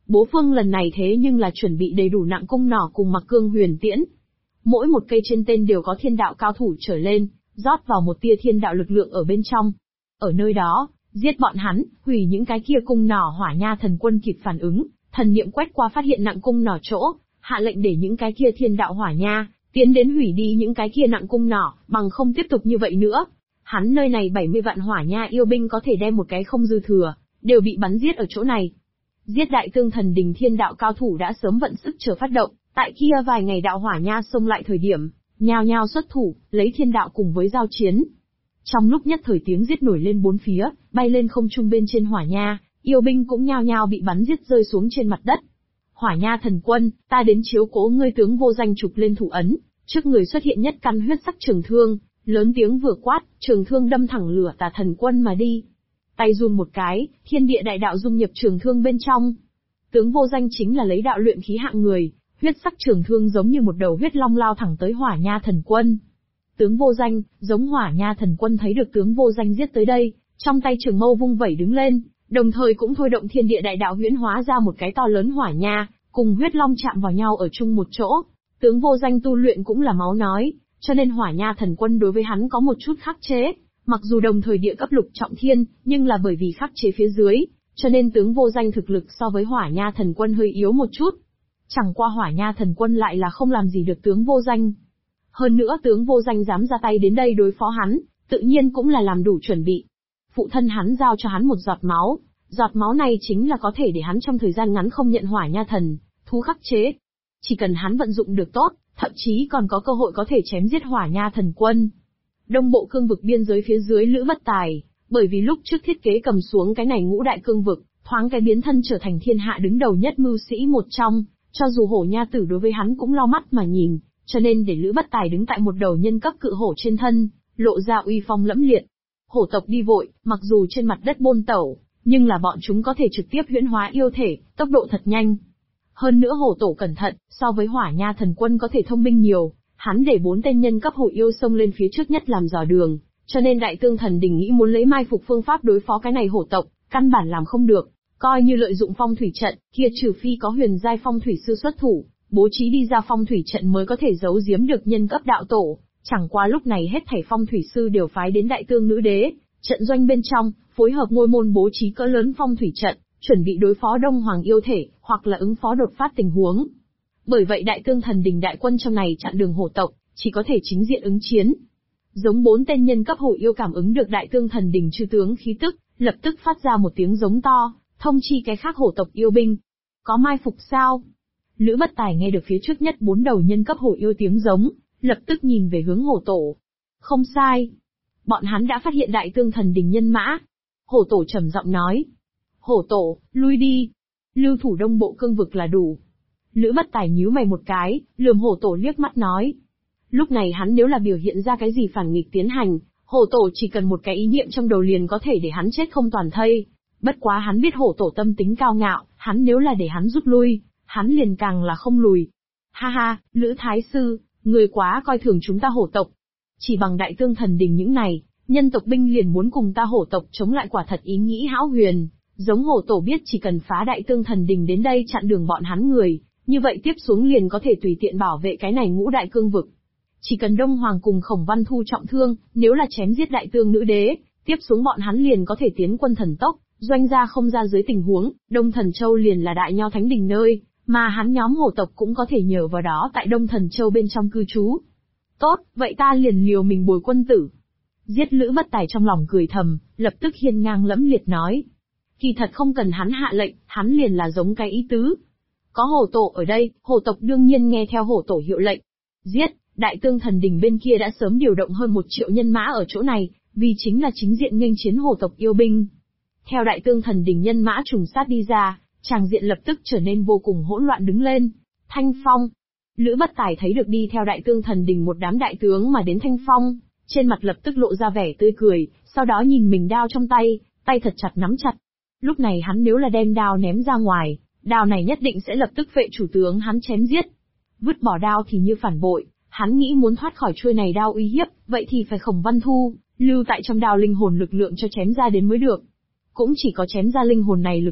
Bố Phương lần này thế nhưng là chuẩn bị đầy đủ nặng cung nỏ cùng mặc cương huyền tiễn. Mỗi một cây trên tên đều có thiên đạo cao thủ trở lên, rót vào một tia thiên đạo lực lượng ở bên trong. Ở nơi đó, giết bọn hắn, hủy những cái kia cung nỏ. Hỏa Nha Thần Quân kịp phản ứng, thần niệm quét qua phát hiện nặng cung nỏ chỗ, hạ lệnh để những cái kia thiên đạo hỏa nha tiến đến hủy đi những cái kia nặng cung nỏ, bằng không tiếp tục như vậy nữa. Hắn nơi này 70 vạn hỏa nha yêu binh có thể đem một cái không dư thừa, đều bị bắn giết ở chỗ này. Giết Đại Tương Thần Đình thiên đạo cao thủ đã sớm vận sức chờ phát động, tại kia vài ngày đạo hỏa nha xông lại thời điểm, nhao nhao xuất thủ, lấy thiên đạo cùng với giao chiến. Trong lúc nhất thời tiếng giết nổi lên bốn phía, bay lên không trung bên trên hỏa nha, yêu binh cũng nhao nhao bị bắn giết rơi xuống trên mặt đất. Hỏa Nha Thần Quân, ta đến chiếu cố ngươi. Tướng Vô Danh chụp lên thủ ấn, trước người xuất hiện nhất căn huyết sắc trường thương, lớn tiếng vừa quát, trường thương đâm thẳng lửa Tà Thần Quân mà đi. Tay run một cái, thiên địa đại đạo dung nhập trường thương bên trong. Tướng Vô Danh chính là lấy đạo luyện khí hạng người, huyết sắc trường thương giống như một đầu huyết long lao thẳng tới Hỏa Nha Thần Quân. Tướng Vô Danh, giống Hỏa Nha Thần Quân thấy được tướng Vô Danh giết tới đây, trong tay trường mâu vung vẩy đứng lên, đồng thời cũng thôi động thiên địa đại đạo huyễn hóa ra một cái to lớn hỏa nha, cùng huyết long chạm vào nhau ở chung một chỗ. Tướng Vô Danh tu luyện cũng là máu nói, cho nên Hỏa Nha Thần Quân đối với hắn có một chút khắc chế. Mặc dù đồng thời địa cấp lục trọng thiên, nhưng là bởi vì khắc chế phía dưới, cho nên tướng Vô Danh thực lực so với Hỏa Nha Thần Quân hơi yếu một chút. Chẳng qua Hỏa Nha Thần Quân lại là không làm gì được tướng Vô Danh. Hơn nữa tướng Vô Danh dám ra tay đến đây đối phó hắn, tự nhiên cũng là làm đủ chuẩn bị. Phụ thân hắn giao cho hắn một giọt máu này chính là có thể để hắn trong thời gian ngắn không nhận Hỏa Nha Thần thú khắc chế. Chỉ cần hắn vận dụng được tốt, thậm chí còn có cơ hội có thể chém giết Hỏa Nha Thần Quân. Đông bộ cương vực biên giới phía dưới Lữ Bất Tài, bởi vì lúc trước thiết kế cầm xuống cái này ngũ đại cương vực, thoáng cái biến thân trở thành thiên hạ đứng đầu nhất mưu sĩ một trong, cho dù Hổ Nha Tử đối với hắn cũng lau mắt mà nhìn, cho nên để Lữ Bất Tài đứng tại một đầu nhân cấp cự hổ trên thân, lộ ra uy phong lẫm liệt. Hổ tộc đi vội, mặc dù trên mặt đất bôn tẩu, nhưng là bọn chúng có thể trực tiếp huyễn hóa yêu thể, tốc độ thật nhanh. Hơn nữa hổ tổ cẩn thận, so với Hỏa Nha Thần Quân có thể thông minh nhiều, hắn để 4 tên nhân cấp hổ yêu xông lên phía trước nhất làm dò đường, cho nên Đại Tương Thần Đình nghĩ muốn lấy mai phục phương pháp đối phó cái này hổ tộc, căn bản làm không được, coi như lợi dụng phong thủy trận, kia trừ phi có huyền giai phong thủy sư xuất thủ, bố trí đi ra phong thủy trận mới có thể giấu giếm được nhân cấp đạo tổ. Chẳng qua lúc này hết thảy phong thủy sư đều phái đến Đại Tương Nữ Đế, trận doanh bên trong, phối hợp ngôi môn bố trí cỡ lớn phong thủy trận, chuẩn bị đối phó Đông Hoàng yêu thể, hoặc là ứng phó đột phát tình huống. Bởi vậy Đại Tương Thần Đình đại quân trong này chặn đường hổ tộc, chỉ có thể chính diện ứng chiến. Giống 4 tên nhân cấp hổ yêu cảm ứng được Đại Tương Thần Đình chư tướng khí tức, lập tức phát ra một tiếng giống to, thông chi cái khác hổ tộc yêu binh. Có mai phục sao? Lữ Bất Tài nghe được phía trước nhất 4 đầu nhân cấp hổ yêu tiếng giống, lập tức nhìn về hướng hổ tổ. Không sai. Bọn hắn đã phát hiện Đại Tương Thần Đình nhân mã. Hổ tổ trầm giọng nói. Hổ tổ, lui đi. Lưu thủ đông bộ cương vực là đủ. Lữ Bất Tài nhíu mày một cái, lườm hổ tổ liếc mắt nói. Lúc này hắn nếu là biểu hiện ra cái gì phản nghịch tiến hành, hổ tổ chỉ cần một cái ý niệm trong đầu liền có thể để hắn chết không toàn thây. Bất quá hắn biết hổ tổ tâm tính cao ngạo, hắn nếu là để hắn rút lui, hắn liền càng là không lùi. Ha ha, Lữ Thái Sư, người quá coi thường chúng ta hổ tộc. Chỉ bằng Đại Tương Thần Đình những này, nhân tộc binh liền muốn cùng ta hổ tộc chống lại, quả thật ý nghĩ hão huyền. Giống hổ tổ biết chỉ cần phá Đại Tương Thần Đình đến đây chặn đường bọn hắn người, như vậy tiếp xuống liền có thể tùy tiện bảo vệ cái này ngũ đại cương vực. Chỉ cần Đông Hoàng cùng Khổng Văn Thu trọng thương, nếu là chém giết Đại Tương Nữ Đế, tiếp xuống bọn hắn liền có thể tiến quân thần tốc, doanh ra không ra dưới tình huống, Đông Thần Châu liền là Đại Nho Thánh Đình nơi, mà hắn nhóm hổ tộc cũng có thể nhờ vào đó tại Đông Thần Châu bên trong cư trú. Tốt, vậy ta liền liều mình bồi quân tử. Giết Lữ Bất Tài trong lòng cười thầm, lập tức hiên ngang lẫm liệt nói. Kỳ thật không cần hắn hạ lệnh, hắn liền là giống cái ý tứ. Có hổ tổ ở đây, hổ tộc đương nhiên nghe theo hổ tổ hiệu lệnh. Giết, Đại Tương Thần Đình bên kia đã sớm điều động hơn 1 triệu nhân mã ở chỗ này, vì chính là chính diện nghênh chiến hổ tộc yêu binh. Theo Đại Tương Thần Đình nhân mã trùng sát đi ra, tràng diện lập tức trở nên vô cùng hỗn loạn đứng lên. Thanh Phong. Lữ Bất Tài thấy được đi theo Đại Tương Thần Đình một đám đại tướng mà đến Thanh Phong, trên mặt lập tức lộ ra vẻ tươi cười, sau đó nhìn mình đao trong tay, tay thật chặt nắm chặt. Lúc này hắn nếu là đem đao ném ra ngoài, đao này nhất định sẽ lập tức vệ chủ tướng hắn chém giết. Vứt bỏ đao thì như phản bội, hắn nghĩ muốn thoát khỏi chuôi này đao uy hiếp, vậy thì phải Khổng Văn Thu, lưu tại trong đao linh hồn lực lượng cho chém ra đến mới được. Cũng chỉ có chém ra linh hồn này lực lượng,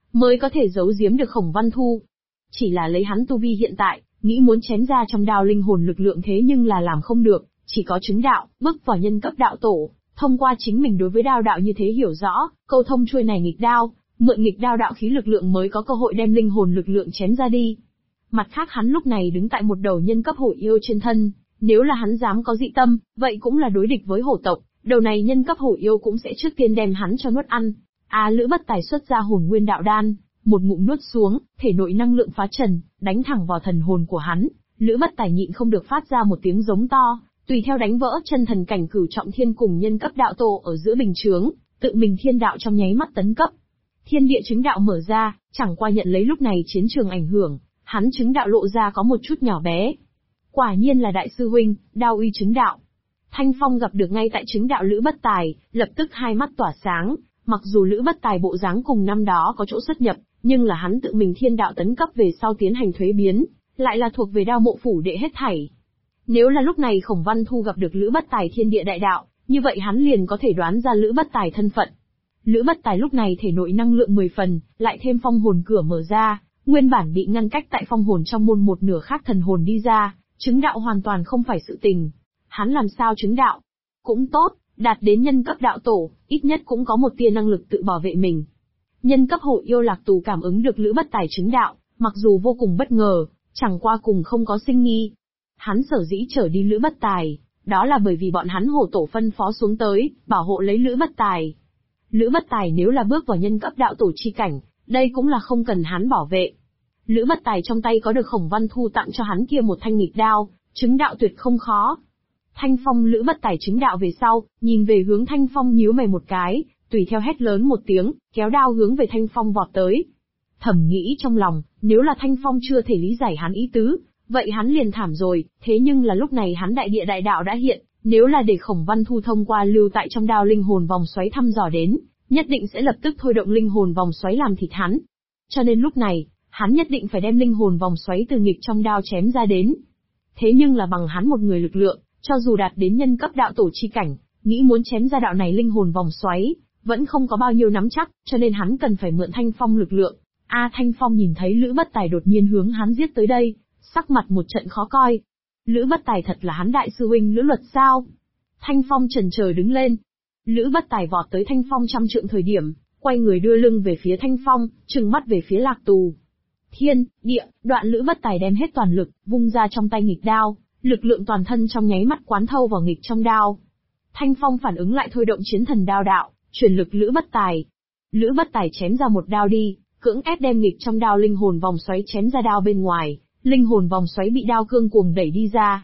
mới có thể giấu giếm được Khổng Văn Thu. Chỉ là lấy hắn tu vi hiện tại, nghĩ muốn chém ra trong đao linh hồn lực lượng thế nhưng là làm không được, chỉ có chứng đạo, bước vào nhân cấp đạo tổ, thông qua chính mình đối với đao đạo như thế hiểu rõ, câu thông chuôi này nghịch đao, mượn nghịch đao đạo khí lực lượng mới có cơ hội đem linh hồn lực lượng chém ra đi. Mặt khác hắn lúc này đứng tại một đầu nhân cấp hổ yêu trên thân, nếu là hắn dám có dị tâm, vậy cũng là đối địch với hổ tộc, đầu này nhân cấp hổ yêu cũng sẽ trước tiên đem hắn cho nuốt ăn. Lữ Bất Tài xuất ra hồn nguyên đạo đan, một ngụm nuốt xuống, thể nội năng lượng phá trần, đánh thẳng vào thần hồn của hắn. Lữ Bất Tài nhịn không được phát ra một tiếng giống to, tùy theo đánh vỡ chân thần cảnh cửu trọng thiên cùng nhân cấp đạo tổ ở giữa bình chướng, tự mình thiên đạo trong nháy mắt tấn cấp. Thiên địa chứng đạo mở ra, chẳng qua nhận lấy lúc này chiến trường ảnh hưởng, hắn chứng đạo lộ ra có một chút nhỏ bé. Quả nhiên là đại sư huynh, đao uy chứng đạo. Thanh Phong gặp được ngay tại chứng đạo Lữ Bất Tài, lập tức hai mắt tỏa sáng, mặc dù Lữ Bất Tài bộ dáng cùng năm đó có chỗ xuất nhập, nhưng là hắn tự mình thiên đạo tấn cấp về sau tiến hành thuế biến, lại là thuộc về đao mộ phủ đệ hết thảy. Nếu là lúc này Khổng Văn Thu gặp được Lữ Bất Tài thiên địa đại đạo, như vậy hắn liền có thể đoán ra Lữ Bất Tài thân phận. Lữ Bất Tài lúc này thể nội năng lượng 10 phần, lại thêm phong hồn cửa mở ra, nguyên bản bị ngăn cách tại phong hồn trong môn một nửa khác thần hồn đi ra, chứng đạo hoàn toàn không phải sự tình. Hắn làm sao chứng đạo? Cũng tốt, đạt đến nhân cấp đạo tổ, ít nhất cũng có một tia năng lực tự bảo vệ mình. Nhân cấp hổ yêu Lạc Tù cảm ứng được Lữ Bất Tài chứng đạo, mặc dù vô cùng bất ngờ, chẳng qua cùng không có sinh nghi. Hắn sở dĩ trở đi Lữ Bất Tài, đó là bởi vì bọn hắn hổ tổ phân phó xuống tới, bảo hộ lấy Lữ Bất Tài. Lữ Bất Tài nếu là bước vào nhân cấp đạo tổ chi cảnh, đây cũng là không cần hắn bảo vệ. Lữ Bất Tài trong tay có được Khổng Văn Thu tặng cho hắn kia một thanh nghịch đao, chứng đạo tuyệt không khó. Thanh Phong Lữ Bất Tài chứng đạo về sau, nhìn về hướng Thanh Phong nhíu mày một cái, tùy theo hét lớn một tiếng, kéo đao hướng về Thanh Phong vọt tới. Thầm nghĩ trong lòng, nếu là Thanh Phong chưa thể lý giải hắn ý tứ, vậy hắn liền thảm rồi, thế nhưng là lúc này hắn đại địa đại đạo đã hiện, nếu là để Khổng Văn Thu thông qua lưu tại trong đao linh hồn vòng xoáy thăm dò đến, nhất định sẽ lập tức thôi động linh hồn vòng xoáy làm thịt hắn. Cho nên lúc này, hắn nhất định phải đem linh hồn vòng xoáy từ nghịch trong đao chém ra đến. Thế nhưng là bằng hắn một người lực lượng, cho dù đạt đến nhân cấp đạo tổ chi cảnh, nghĩ muốn chém ra đạo này linh hồn vòng xoáy, vẫn không có bao nhiêu nắm chắc, cho nên hắn cần phải mượn Thanh Phong lực lượng. Thanh Phong nhìn thấy Lữ Bất Tài đột nhiên hướng hắn giết tới đây, sắc mặt một trận khó coi. Lữ Bất Tài thật là hắn đại sư huynh Lữ Luật sao? Thanh Phong chần chờ đứng lên. Lữ Bất Tài vọt tới Thanh Phong trăm trượng thời điểm, quay người đưa lưng về phía Thanh Phong, trừng mắt về phía Lạc Tù. Thiên, địa, đoạn Lữ Bất Tài đem hết toàn lực, vung ra trong tay nghịch đao, lực lượng toàn thân trong nháy mắt quán thâu vào nghịch trong đao. Thanh Phong phản ứng lại thôi động chiến thần đao đạo, truyền lực Lữ Bất Tài. Lữ Bất Tài chém ra một đao đi, cưỡng ép đem nghịch trong đao linh hồn vòng xoáy chém ra đao bên ngoài, linh hồn vòng xoáy bị đao cương cuồng đẩy đi ra.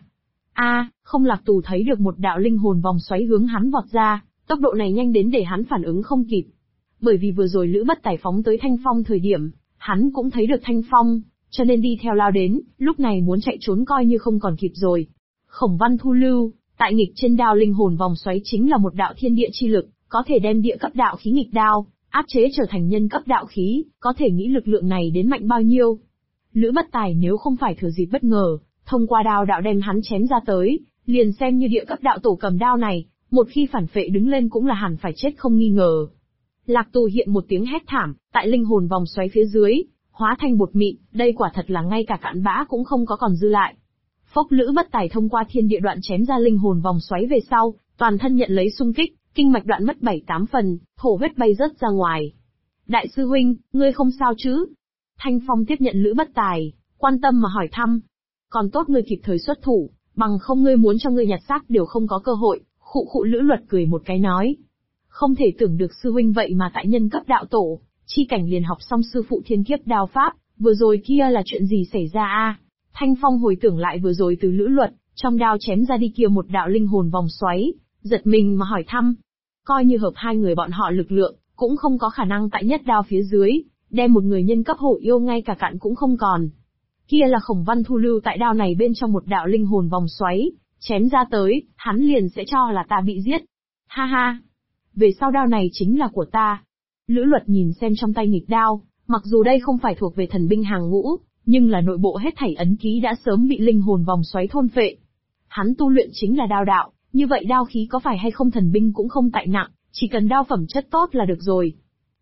Không Lạc Tù thấy được một đạo linh hồn vòng xoáy hướng hắn vọt ra, tốc độ này nhanh đến để hắn phản ứng không kịp. Bởi vì vừa rồi Lữ Bất Tài phóng tới Thanh Phong thời điểm, hắn cũng thấy được Thanh Phong, cho nên đi theo lao đến, lúc này muốn chạy trốn coi như không còn kịp rồi. Khổng Văn Thu lưu, tại nghịch trên đao linh hồn vòng xoáy chính là một đạo thiên địa chi lực, có thể đem địa cấp đạo khí nghịch đao, áp chế trở thành nhân cấp đạo khí, có thể nghĩ lực lượng này đến mạnh bao nhiêu. Lữ Bất Tài nếu không phải thừa dịp bất ngờ, thông qua đao đạo đem hắn chém ra tới, liền xem như địa cấp đạo tổ cầm đao này, một khi phản phệ đứng lên cũng là hẳn phải chết không nghi ngờ. Lạc Tù hiện một tiếng hét thảm, tại linh hồn vòng xoáy phía dưới, hóa thành bột mịn, đây quả thật là ngay cả cặn bã cũng không có còn dư lại. Phốc Lữ Bất Tài thông qua thiên địa đoạn chém ra linh hồn vòng xoáy về sau, toàn thân nhận lấy xung kích, kinh mạch đoạn mất 7-8 phần, thổ huyết bay rớt ra ngoài. Đại sư huynh, ngươi không sao chứ? Thanh Phong tiếp nhận Lữ Bất Tài, quan tâm mà hỏi thăm. Còn tốt ngươi kịp thời xuất thủ, bằng không ngươi muốn cho ngươi nhặt xác đều không có cơ hội. Khụ Lữ Luật cười một cái nói. Không thể tưởng được sư huynh vậy mà tại nhân cấp đạo tổ, chi cảnh liền học xong sư phụ thiên kiếp đao pháp, vừa rồi kia là chuyện gì xảy ra? Thanh Phong hồi tưởng lại vừa rồi từ Lữ Luật, trong đao chém ra đi kia một đạo linh hồn vòng xoáy, giật mình mà hỏi thăm. Coi như hợp hai người bọn họ lực lượng, cũng không có khả năng tại nhất đao phía dưới, đem một người nhân cấp hổ yêu ngay cả cặn cũng không còn. Kia là Khổng Văn Thu lưu tại đao này bên trong một đạo linh hồn vòng xoáy, chém ra tới, hắn liền sẽ cho là ta bị giết. Ha ha! Về sau đao này chính là của ta. Lữ Luật nhìn xem trong tay nghịch đao, mặc dù đây không phải thuộc về thần binh hàng ngũ, nhưng là nội bộ hết thảy ấn ký đã sớm bị linh hồn vòng xoáy thôn phệ. Hắn tu luyện chính là đao đạo, như vậy đao khí có phải hay không thần binh cũng không tại nặng, chỉ cần đao phẩm chất tốt là được rồi.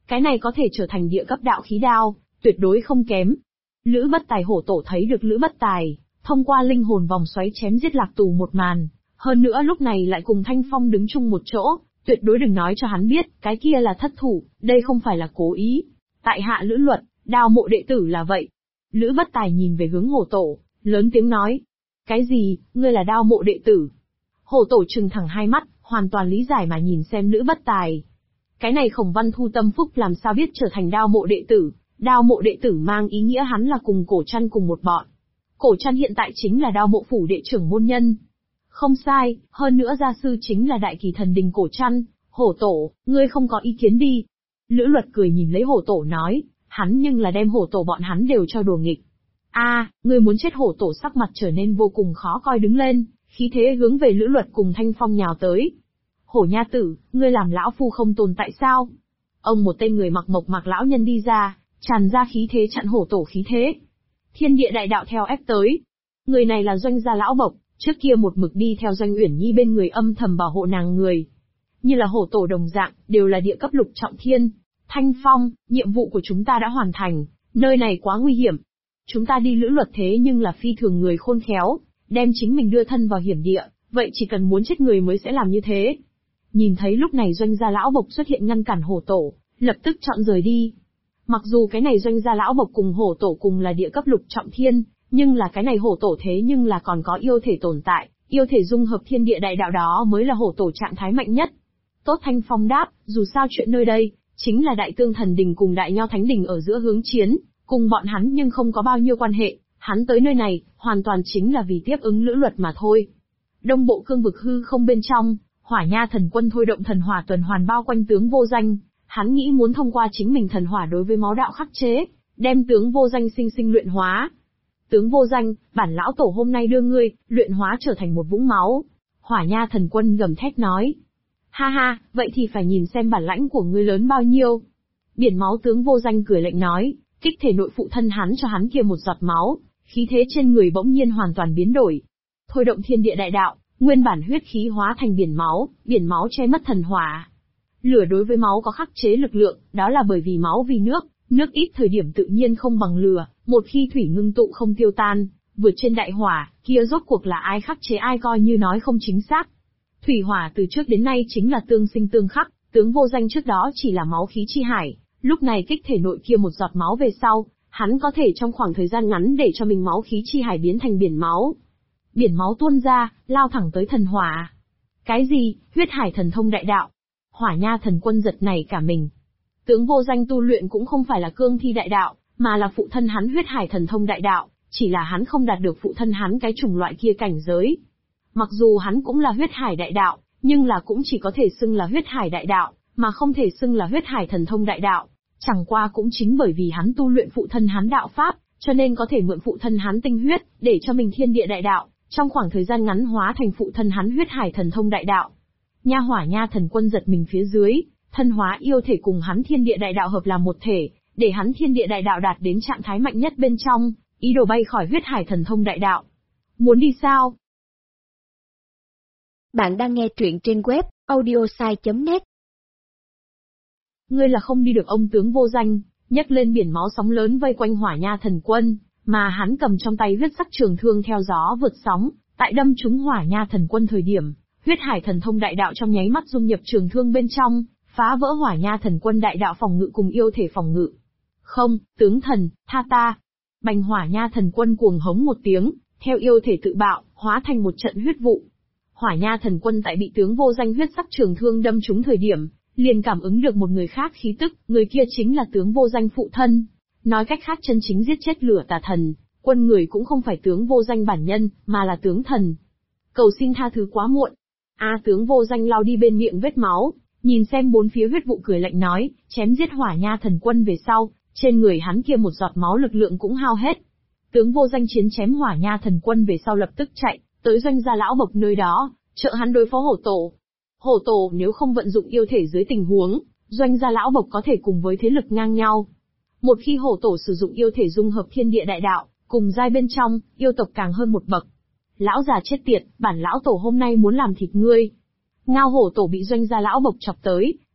Cái này có thể trở thành địa cấp đạo khí đao, tuyệt đối không kém. Lữ Bất Tài hổ tổ thấy được Lữ Bất Tài, thông qua linh hồn vòng xoáy chém giết Lạc Tù một màn. Hơn nữa lúc này lại cùng Thanh Phong đứng chung một chỗ, tuyệt đối đừng nói cho hắn biết, cái kia là thất thủ, đây không phải là cố ý. Tại hạ Lữ Luật, đao mộ đệ tử là vậy. Lữ Bất Tài nhìn về hướng hổ tổ, lớn tiếng nói. Cái gì, ngươi là đao mộ đệ tử? Hổ tổ trừng thẳng hai mắt, hoàn toàn lý giải mà nhìn xem Lữ Bất Tài. Cái này Khổng Văn Thu tâm phúc làm sao biết trở thành đao mộ đệ tử? Đao mộ đệ tử mang ý nghĩa hắn là cùng Cổ Trăn cùng một bọn. Cổ Trăn hiện tại chính là đao mộ phủ đệ trưởng môn nhân. Không sai, hơn nữa gia sư chính là đại kỳ thần đình Cổ Trăn. Hổ tổ, ngươi không có ý kiến đi. Lữ Luật cười nhìn lấy hổ tổ nói, hắn nhưng là đem hổ tổ bọn hắn đều cho đùa nghịch. Ngươi muốn chết? Hổ tổ sắc mặt trở nên vô cùng khó coi đứng lên, khí thế hướng về Lữ Luật cùng Thanh Phong nhào tới. Hổ nha tử, ngươi làm lão phu không tồn tại sao? Ông một tên người mặc mộc mạc lão nhân đi ra, tràn ra khí thế chặn hổ tổ khí thế. Thiên địa đại đạo theo ép tới. Người này là Doanh gia lão bộc, trước kia một mực đi theo Doanh Uyển Nhi bên người âm thầm bảo hộ nàng người. Như là hổ tổ đồng dạng, đều là địa cấp lục trọng thiên. Thanh Phong, nhiệm vụ của chúng ta đã hoàn thành, nơi này quá nguy hiểm. Chúng ta đi Lữ Luật thế nhưng là phi thường người khôn khéo, đem chính mình đưa thân vào hiểm địa, vậy chỉ cần muốn chết người mới sẽ làm như thế. Nhìn thấy lúc này Doanh gia lão bộc xuất hiện ngăn cản hổ tổ, lập tức chọn rời đi. Mặc dù cái này Doanh gia lão bộc cùng hổ tổ cùng là địa cấp lục trọng thiên, nhưng là cái này hổ tổ thế nhưng là còn có yêu thể tồn tại, yêu thể dung hợp thiên địa đại đạo đó mới là hổ tổ trạng thái mạnh nhất. Tốt, Thanh Phong đáp, dù sao chuyện nơi đây, chính là Đại Tương Thần Đình cùng Đại Nho Thánh Đình ở giữa hướng chiến, cùng bọn hắn nhưng không có bao nhiêu quan hệ, hắn tới nơi này, hoàn toàn chính là vì tiếp ứng Lữ Luật mà thôi. Đông bộ cương vực hư không bên trong, Hỏa Nha Thần Quân thôi động thần hỏa tuần hoàn bao quanh tướng Vô Danh, hắn nghĩ muốn thông qua chính mình thần hỏa đối với máu đạo khắc chế, đem tướng Vô Danh sinh sinh luyện hóa. Tướng Vô Danh, bản lão tổ hôm nay đưa ngươi, luyện hóa trở thành một vũng máu. Hỏa Nha Thần Quân gầm thét nói. Ha ha, vậy thì phải nhìn xem bản lãnh của ngươi lớn bao nhiêu. Biển máu tướng Vô Danh cười lạnh nói, kích thể nội phụ thân hắn cho hắn kia một giọt máu, khí thế trên người bỗng nhiên hoàn toàn biến đổi. Thôi động thiên địa đại đạo, nguyên bản huyết khí hóa thành biển máu che mất thần hỏa. Lửa đối với máu có khắc chế lực lượng, đó là bởi vì máu vì nước ít thời điểm tự nhiên không bằng lửa, một khi thủy ngưng tụ không tiêu tan, vượt trên đại hỏa, kia rốt cuộc là ai khắc chế ai coi như nói không chính xác. Thủy hỏa từ trước đến nay chính là tương sinh tương khắc, tướng Vô Danh trước đó chỉ là máu khí chi hải, lúc này kích thể nội kia một giọt máu về sau, hắn có thể trong khoảng thời gian ngắn để cho mình máu khí chi hải biến thành biển máu. Biển máu tuôn ra, lao thẳng tới thần hỏa. Cái gì, huyết hải thần thông đại đạo? Hỏa Nha Thần Quân giật nảy cả mình. Tướng Vô Danh tu luyện cũng không phải là cương thi đại đạo, mà là phụ thân hắn huyết hải thần thông đại đạo, chỉ là hắn không đạt được phụ thân hắn cái chủng loại kia cảnh giới. Mặc dù hắn cũng là huyết hải đại đạo, nhưng là cũng chỉ có thể xưng là huyết hải đại đạo, mà không thể xưng là huyết hải thần thông đại đạo. Chẳng qua cũng chính bởi vì hắn tu luyện phụ thân hắn đạo pháp, cho nên có thể mượn phụ thân hắn tinh huyết, để cho mình thiên địa đại đạo, trong khoảng thời gian ngắn hóa thành phụ thân hắn huyết hải thần thông đại đạo. Nha Hỏa Nha Thần Quân giật mình phía dưới, thân hóa yêu thể cùng hắn thiên địa đại đạo hợp làm một thể, để hắn thiên địa đại đạo đạt đến trạng thái mạnh nhất bên trong, ý đồ bay khỏi huyết hải thần thông đại đạo. Muốn đi sao? Bạn đang nghe truyện trên web audiosai.net. Ngươi là không đi được. Ông tướng Vô Danh nhấc lên biển máu sóng lớn vây quanh Hỏa Nha Thần Quân, mà hắn cầm trong tay huyết sắc trường thương theo gió vượt sóng, tại đâm trúng Hỏa Nha Thần Quân thời điểm, huyết hải thần thông đại đạo trong nháy mắt dung nhập trường thương bên trong, phá vỡ Hỏa Nha Thần Quân đại đạo phòng ngự cùng yêu thể phòng ngự. Không, tướng thần, tha ta! Bành Hỏa Nha Thần Quân cuồng hống một tiếng, theo yêu thể tự bạo, hóa thành một trận huyết vụ. Hỏa Nha Thần Quân tại bị tướng Vô Danh huyết sắc trường thương đâm trúng thời điểm, liền cảm ứng được một người khác khí tức, người kia chính là tướng Vô Danh phụ thân. Nói cách khác chân chính giết chết Lửa Tà Thần, Quân người cũng không phải tướng Vô Danh bản nhân, mà là tướng thần. Cầu xin tha thứ quá muộn. Tướng Vô Danh lau đi bên miệng vết máu, nhìn xem bốn phía huyết vụ cười lạnh nói, chém giết Hỏa Nha Thần Quân về sau, trên người hắn kia một giọt máu lực lượng cũng hao hết. Tướng Vô Danh chiến chém Hỏa Nha Thần Quân về sau lập tức chạy tới Doanh gia lão bộc nơi đó, trợ hắn đối phó hổ tổ. Hổ tổ nếu không vận dụng yêu thể dưới tình huống, Doanh gia lão bộc có thể cùng với thế lực ngang nhau. Một khi hổ tổ sử dụng yêu thể dung hợp thiên địa đại đạo, cùng giai bên trong, yêu tộc càng hơn một bậc. Lão già chết tiệt, bản lão tổ hôm nay muốn làm thịt ngươi. Ngao hổ tổ bị Doanh gia lão bộc chọc tới,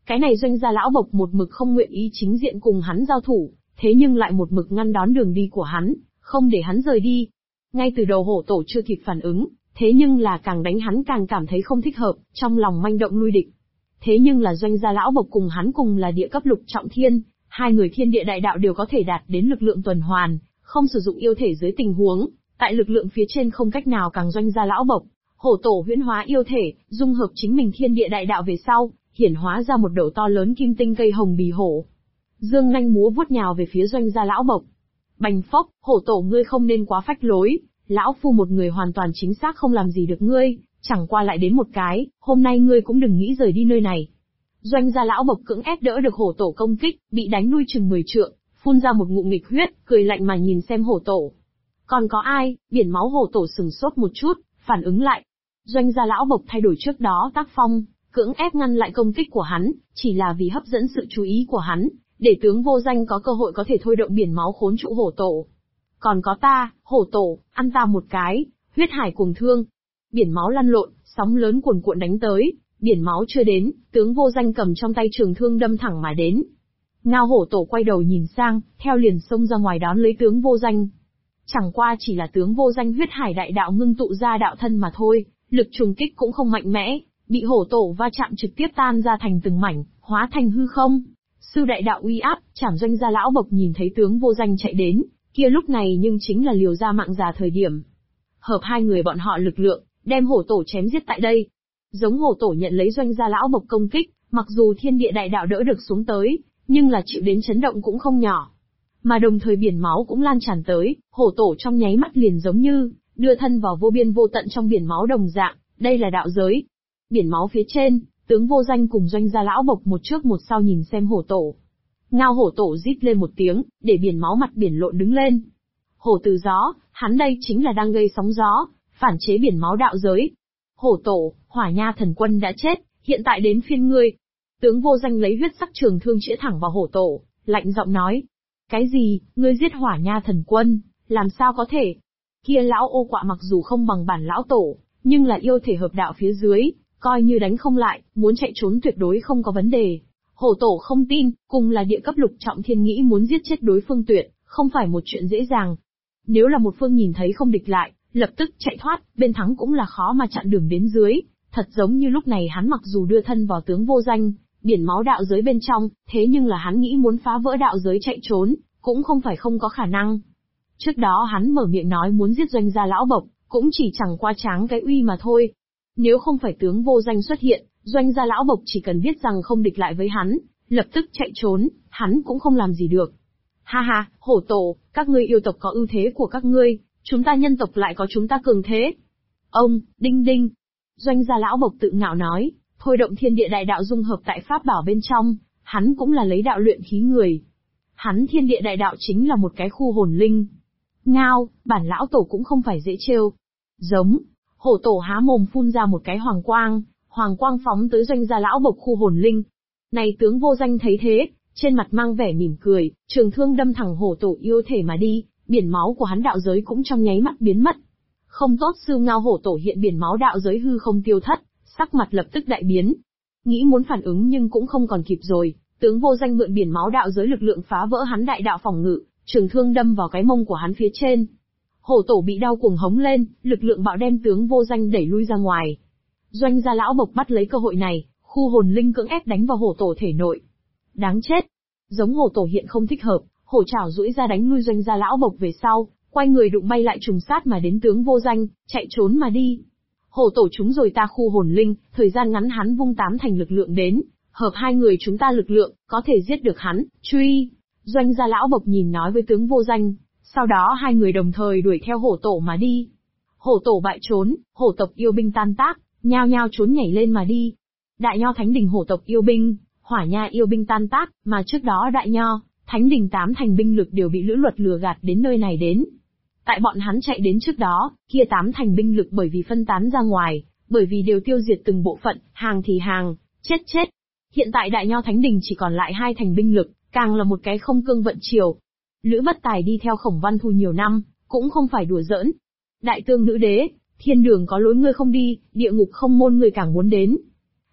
Cái này Doanh gia lão bộc một mực không nguyện ý chính diện cùng hắn giao thủ, thế nhưng lại một mực ngăn đón đường đi của hắn, không để hắn rời đi. Ngay từ đầu hổ tổ chưa kịp phản ứng, thế nhưng là càng đánh hắn càng cảm thấy không thích hợp, trong lòng manh động lui địch. Thế nhưng là Doanh gia lão bộc cùng hắn cùng là địa cấp lục trọng thiên, hai người thiên địa đại đạo đều có thể đạt đến lực lượng tuần hoàn, không sử dụng yêu thể dưới tình huống, tại lực lượng phía trên không cách nào càng Doanh gia lão bộc. Hổ tổ huyễn hóa yêu thể, dung hợp chính mình thiên địa đại đạo về sau, hiển hóa ra một đầu to lớn kim tinh cây hồng bì hổ. Dương nanh múa vuốt nhào về phía Doanh gia lão bộc. Bành phốc, hổ tổ ngươi không nên quá phách lối, lão phu một người hoàn toàn chính xác không làm gì được ngươi, chẳng qua lại đến một cái, hôm nay ngươi cũng đừng nghĩ rời đi nơi này. Doanh gia lão bộc cưỡng ép đỡ được hổ tổ công kích, bị đánh lui chừng 10 trượng, phun ra một ngụm nghịch huyết, cười lạnh mà nhìn xem hổ tổ. Còn có ai? Biển máu hổ tổ sừng sốt một chút, phản ứng lại. Doanh gia lão bộc thay đổi trước đó tác phong, cưỡng ép ngăn lại công kích của hắn, chỉ là vì hấp dẫn sự chú ý của hắn, để tướng vô danh có cơ hội có thể thôi động biển máu khốn trụ hổ tổ. Còn có ta, hổ tổ, ăn ta một cái, huyết hải cuồng thương. Biển máu lăn lộn, sóng lớn cuồn cuộn đánh tới, biển máu chưa đến, tướng vô danh cầm trong tay trường thương đâm thẳng mà đến. Ngao hổ tổ quay đầu nhìn sang, theo liền xông ra ngoài đón lấy tướng vô danh. Chẳng qua chỉ là tướng vô danh huyết hải đại đạo ngưng tụ ra đạo thân mà thôi, lực trùng kích cũng không mạnh mẽ, bị hổ tổ va chạm trực tiếp tan ra thành từng mảnh, hóa thành hư không. Sư đại đạo uy áp, chảm Doanh gia lão bộc nhìn thấy tướng vô danh chạy đến, kia lúc này nhưng chính là liều ra mạng già thời điểm. Hợp hai người bọn họ lực lượng, đem hổ tổ chém giết tại đây. Giống hổ tổ nhận lấy Doanh gia lão bộc công kích, mặc dù thiên địa đại đạo đỡ được xuống tới, nhưng là chịu đến chấn động cũng không nhỏ. Mà đồng thời biển máu cũng lan tràn tới, hổ tổ trong nháy mắt liền giống như đưa thân vào vô biên vô tận trong biển máu đồng dạng, đây là đạo giới. Biển máu phía trên, tướng vô danh cùng Doanh gia lão bộc một trước một sau nhìn xem hổ tổ. Ngao hổ tổ rít lên một tiếng, để biển máu mặt biển lộn đứng lên. Hổ từ gió, hắn đây chính là đang gây sóng gió, phản chế biển máu đạo giới. Hổ tổ, Hỏa Nha thần quân đã chết, hiện tại đến phiên ngươi. Tướng vô danh lấy huyết sắc trường thương chĩa thẳng vào hổ tổ, lạnh giọng nói. Cái gì, ngươi giết Hỏa Nha thần quân, làm sao có thể? Kia lão ô quạ mặc dù không bằng bản lão tổ, nhưng là yêu thể hợp đạo phía dưới, coi như đánh không lại, muốn chạy trốn tuyệt đối không có vấn đề. Hổ tổ không tin, cùng là địa cấp lục trọng thiên nghĩ muốn giết chết đối phương tuyệt, không phải một chuyện dễ dàng. Nếu là một phương nhìn thấy không địch lại, lập tức chạy thoát, bên thắng cũng là khó mà chặn đường đến dưới. Thật giống như lúc này hắn mặc dù đưa thân vào tướng vô danh, biển máu đạo giới bên trong, thế nhưng là hắn nghĩ muốn phá vỡ đạo giới chạy trốn, cũng không phải không có khả năng. Trước đó hắn mở miệng nói muốn giết Doanh gia lão bộc, cũng chỉ chẳng qua tráng cái uy mà thôi. Nếu không phải tướng vô danh xuất hiện, Doanh gia lão bộc chỉ cần biết rằng không địch lại với hắn, lập tức chạy trốn, hắn cũng không làm gì được. Ha ha, hổ tổ, các ngươi yêu tộc có ưu thế của các ngươi, chúng ta nhân tộc lại có chúng ta cường thế. Ông, đinh đinh. Doanh gia lão bộc tự ngạo nói, thôi động thiên địa đại đạo dung hợp tại pháp bảo bên trong, hắn cũng là lấy đạo luyện khí người. Hắn thiên địa đại đạo chính là một cái khu hồn linh. Ngao, bản lão tổ cũng không phải dễ trêu. Giống, hổ tổ há mồm phun ra một cái hoàng quang phóng tới Doanh gia lão bộc khu hồn linh. Này tướng vô danh thấy thế, trên mặt mang vẻ mỉm cười, trường thương đâm thẳng hổ tổ yêu thể mà đi, biển máu của hắn đạo giới cũng trong nháy mắt biến mất. Không tốt, sư Ngao hổ tổ hiện biển máu đạo giới hư không tiêu thất, sắc mặt lập tức đại biến. Nghĩ muốn phản ứng nhưng cũng không còn kịp rồi, tướng vô danh mượn biển máu đạo giới lực lượng phá vỡ hắn đại đạo phòng ngự, trường thương đâm vào cái mông của hắn phía trên. Hổ tổ bị đau cuồng hống lên, lực lượng bạo đem tướng vô danh đẩy lui ra ngoài. Doanh gia lão bộc bắt lấy cơ hội này, khu hồn linh cưỡng ép đánh vào hổ tổ thể nội. Đáng chết! Giống hổ tổ hiện không thích hợp, hổ chảo duỗi ra đánh lui Doanh gia lão bộc về sau, quay người đụng bay lại trùng sát mà đến tướng vô danh, chạy trốn mà đi. Hổ tổ chúng rồi ta khu hồn linh, thời gian ngắn hắn vung tám thành lực lượng đến, hợp hai người chúng ta lực lượng, có thể giết được hắn, truy. Doanh gia lão bộc nhìn nói với tướng vô danh, sau đó hai người đồng thời đuổi theo hổ tổ mà đi. Hổ tổ bại trốn, hổ tộc yêu binh tan tác, nhao nhao trốn nhảy lên mà đi. Đại Nho Thánh Đình hổ tộc yêu binh, Hỏa Nha yêu binh tan tác, mà trước đó Đại Nho, Thánh Đình tám thành binh lực đều bị lữ luật lừa gạt đến nơi này đến. Tại bọn hắn chạy đến trước đó, kia tám thành binh lực bởi vì phân tán ra ngoài, bởi vì đều tiêu diệt từng bộ phận, hàng thì hàng, chết. Hiện tại Đại Nho Thánh Đình chỉ còn lại hai thành binh lực, càng là một cái không cương vận triều. Lữ Bất Tài đi theo Khổng Văn Thu nhiều năm, cũng không phải đùa giỡn. Đại tương nữ đế, thiên đường có lối ngươi không đi, địa ngục không môn ngươi càng muốn đến.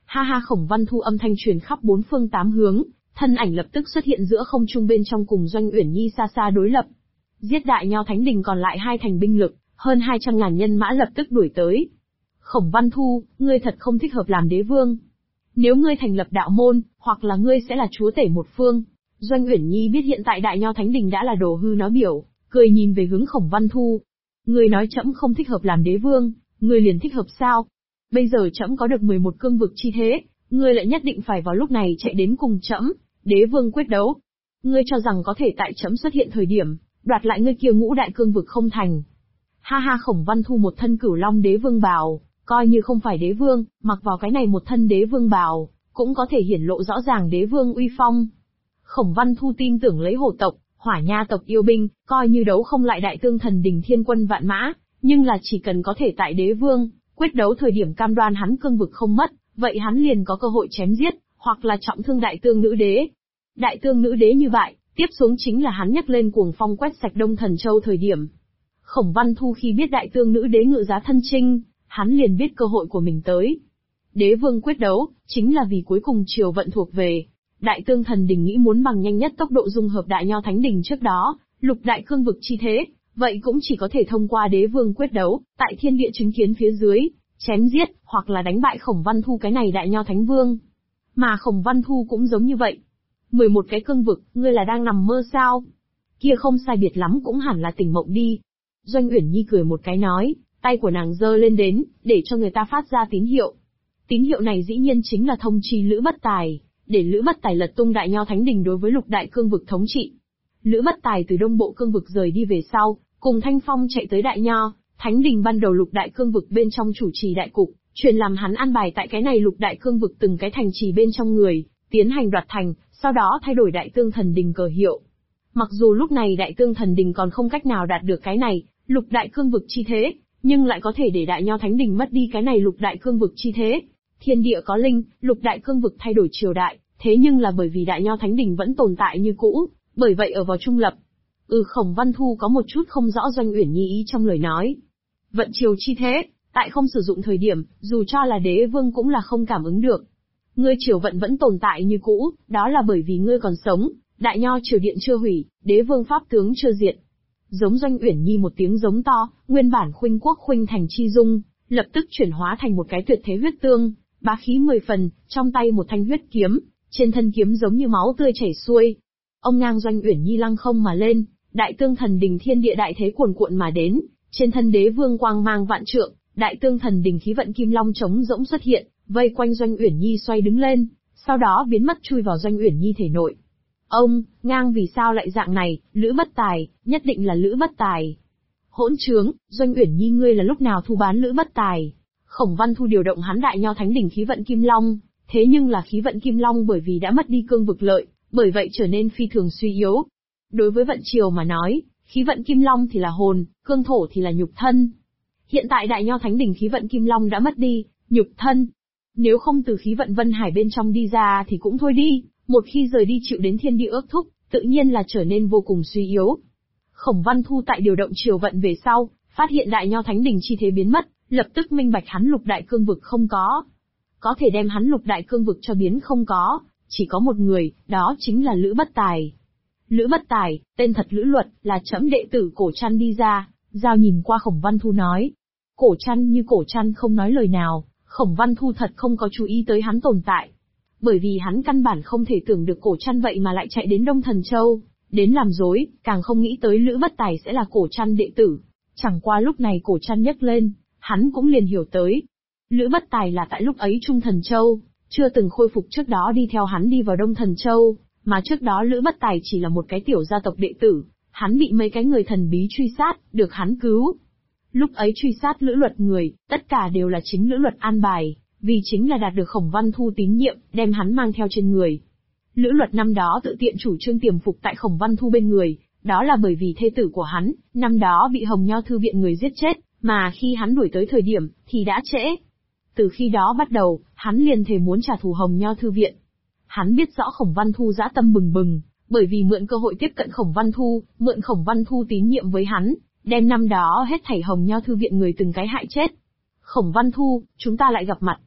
Ha ha, Khổng Văn Thu âm thanh truyền khắp bốn phương tám hướng, thân ảnh lập tức xuất hiện giữa không trung bên trong cùng Doanh Uyển Nhi xa xa đối lập. Giết Đại Nho Thánh Đình còn lại 2 thành binh lực, hơn 200.000 nhân mã lập tức đuổi tới. Khổng Văn Thu, ngươi thật không thích hợp làm đế vương. Nếu ngươi thành lập đạo môn, hoặc là ngươi sẽ là chúa tể một phương. Doanh Uyển Nhi biết hiện tại Đại Nho Thánh Đình đã là đồ hư nói biểu, cười nhìn về hướng Khổng Văn Thu. Ngươi nói trẫm không thích hợp làm đế vương, ngươi liền thích hợp sao? Bây giờ trẫm có được 11 cương vực chi thế, ngươi lại nhất định phải vào lúc này chạy đến cùng trẫm, đế vương quyết đấu. Ngươi cho rằng có thể tại trẫm xuất hiện thời điểm, đoạt lại ngươi kia ngũ đại cương vực không thành. Ha ha, Khổng Văn Thu một thân Cửu Long đế vương bào, coi như không phải đế vương, mặc vào cái này một thân đế vương bào, cũng có thể hiển lộ rõ ràng đế vương uy phong. Khổng Văn Thu tin tưởng lấy hổ tộc, Hỏa Nha tộc yêu binh, coi như đấu không lại Đại Tương Thần Đình thiên quân vạn mã, nhưng là chỉ cần có thể tại đế vương quyết đấu thời điểm cam đoan hắn cương vực không mất, vậy hắn liền có cơ hội chém giết, hoặc là trọng thương Đại Tương Nữ Đế. Đại Tương Nữ Đế như vậy, tiếp xuống chính là hắn nhắc lên cuồng phong quét sạch Đông Thần Châu thời điểm. Khổng Văn Thu khi biết Đại Tương Nữ Đế ngự giá thân chinh, hắn liền biết cơ hội của mình tới. Đế vương quyết đấu, chính là vì cuối cùng triều vận thuộc về. Đại Tương Thần Đình nghĩ muốn bằng nhanh nhất tốc độ dung hợp Đại Nho Thánh Đình trước đó, lục đại cương vực chi thế, vậy cũng chỉ có thể thông qua đế vương quyết đấu, tại thiên địa chứng kiến phía dưới, chém giết, hoặc là đánh bại Khổng Văn Thu cái này Đại Nho Thánh Vương. Mà Khổng Văn Thu cũng giống như vậy. 11 cái cương vực, ngươi là đang nằm mơ sao? Kia không sai biệt lắm cũng hẳn là tỉnh mộng đi. Doanh Uyển Nhi cười một cái nói, tay của nàng giơ lên đến, để cho người ta phát ra tín hiệu. Tín hiệu này dĩ nhiên chính là thông chi Lữ Bất Tài, để Lữ Bất Tài lật tung Đại Nho Thánh Đình đối với lục đại cương vực thống trị. Lữ Bất Tài từ đông bộ cương vực rời đi về sau, cùng Thanh Phong chạy tới Đại Nho Thánh Đình ban đầu lục đại cương vực bên trong chủ trì đại cục, truyền làm hắn an bài tại cái này lục đại cương vực từng cái thành trì bên trong người, tiến hành đoạt thành, sau đó thay đổi Đại Tương Thần Đình cờ hiệu. Mặc dù lúc này Đại Tương Thần Đình còn không cách nào đạt được cái này, lục đại cương vực chi thế, nhưng lại có thể để Đại Nho Thánh Đình mất đi cái này lục đại cương vực chi thế. Thiên địa có linh, lục đại cương vực thay đổi triều đại, thế nhưng là bởi vì Đại Nho Thánh Đình vẫn tồn tại như cũ, bởi vậy ở vào trung lập. Khổng Văn Thu có một chút không rõ Doanh Uyển Nhi ý trong lời nói. Vận triều chi thế, tại không sử dụng thời điểm, dù cho là đế vương cũng là không cảm ứng được. Ngươi triều vận vẫn tồn tại như cũ, đó là bởi vì ngươi còn sống, Đại Nho triều điện chưa hủy, đế vương pháp tướng chưa diệt. Giống Doanh Uyển Nhi một tiếng giống to, nguyên bản khuynh quốc khuynh thành chi dung, lập tức chuyển hóa thành một cái tuyệt thế huyết tương, bá khí 10 phần, trong tay một thanh huyết kiếm, trên thân kiếm giống như máu tươi chảy xuôi. Ông ngang Doanh Uyển Nhi lăng không mà lên, Đại Tương Thần Đình thiên địa đại thế cuồn cuộn mà đến, trên thân đế vương quang mang vạn trượng, Đại Tương Thần Đình khí vận kim long trống rỗng xuất hiện, vây quanh Doanh Uyển Nhi xoay đứng lên, sau đó biến mất chui vào Doanh Uyển Nhi thể nội. Ông, ngang vì sao lại dạng này, Lữ Bất Tài, nhất định là Lữ Bất Tài. Hỗn trướng, Doanh Uyển Nhi ngươi là lúc nào thu bán Lữ Bất Tài? Khổng Văn Thu điều động hắn Đại Nho Thánh Đình khí vận kim long, thế nhưng là khí vận kim long bởi vì đã mất đi cương vực lợi, bởi vậy trở nên phi thường suy yếu. Đối với vận triều mà nói, khí vận kim long thì là hồn, cương thổ thì là nhục thân. Hiện tại Đại Nho Thánh Đình khí vận kim long đã mất đi, nhục thân. Nếu không từ khí vận Vân Hải bên trong đi ra thì cũng thôi đi, một khi rời đi chịu đến thiên địa ước thúc, tự nhiên là trở nên vô cùng suy yếu. Khổng Văn Thu tại điều động triều vận về sau, phát hiện Đại Nho Thánh Đình chi thế biến mất, lập tức minh bạch hắn lục đại cương vực không có. Có thể đem hắn lục đại cương vực cho biến không có, chỉ có một người, đó chính là Lữ Bất Tài. Lữ Bất Tài, tên thật Lữ Luật, là trẫm đệ tử Cổ Trăn đi ra, giao nhìn qua Khổng Văn Thu nói. Cổ Trăn không nói lời nào, Khổng Văn Thu thật không có chú ý tới hắn tồn tại. Bởi vì hắn căn bản không thể tưởng được Cổ Trăn vậy mà lại chạy đến Đông Thần Châu, đến làm dối, càng không nghĩ tới Lữ Bất Tài sẽ là Cổ Trăn đệ tử. Chẳng qua lúc này Cổ Trăn nhấc lên, hắn cũng liền hiểu tới. Lữ Bất Tài là tại lúc ấy Trung Thần Châu, chưa từng khôi phục trước đó đi theo hắn đi vào Đông Thần Châu, mà trước đó Lữ Bất Tài chỉ là một cái tiểu gia tộc đệ tử, hắn bị mấy cái người thần bí truy sát, được hắn cứu. Lúc ấy truy sát Lữ Luật người, tất cả đều là chính Lữ Luật an bài, vì chính là đạt được Khổng Văn Thu tín nhiệm, đem hắn mang theo trên người. Lữ Luật năm đó tự tiện chủ trương tiềm phục tại Khổng Văn Thu bên người, đó là bởi vì thê tử của hắn, năm đó bị Hồng Nho Thư viện người giết chết, mà khi hắn đuổi tới thời điểm, thì đã trễ. Từ khi đó bắt đầu, hắn liền thề muốn trả thù Hồng Nho Thư viện. Hắn biết rõ Khổng Văn Thu dã tâm bừng bừng, bởi vì mượn cơ hội tiếp cận Khổng Văn Thu, mượn Khổng Văn Thu tín nhiệm với hắn, đem năm đó hết thảy Hồng Nho Thư viện người từng cái hại chết. Khổng Văn Thu, chúng ta lại gặp mặt.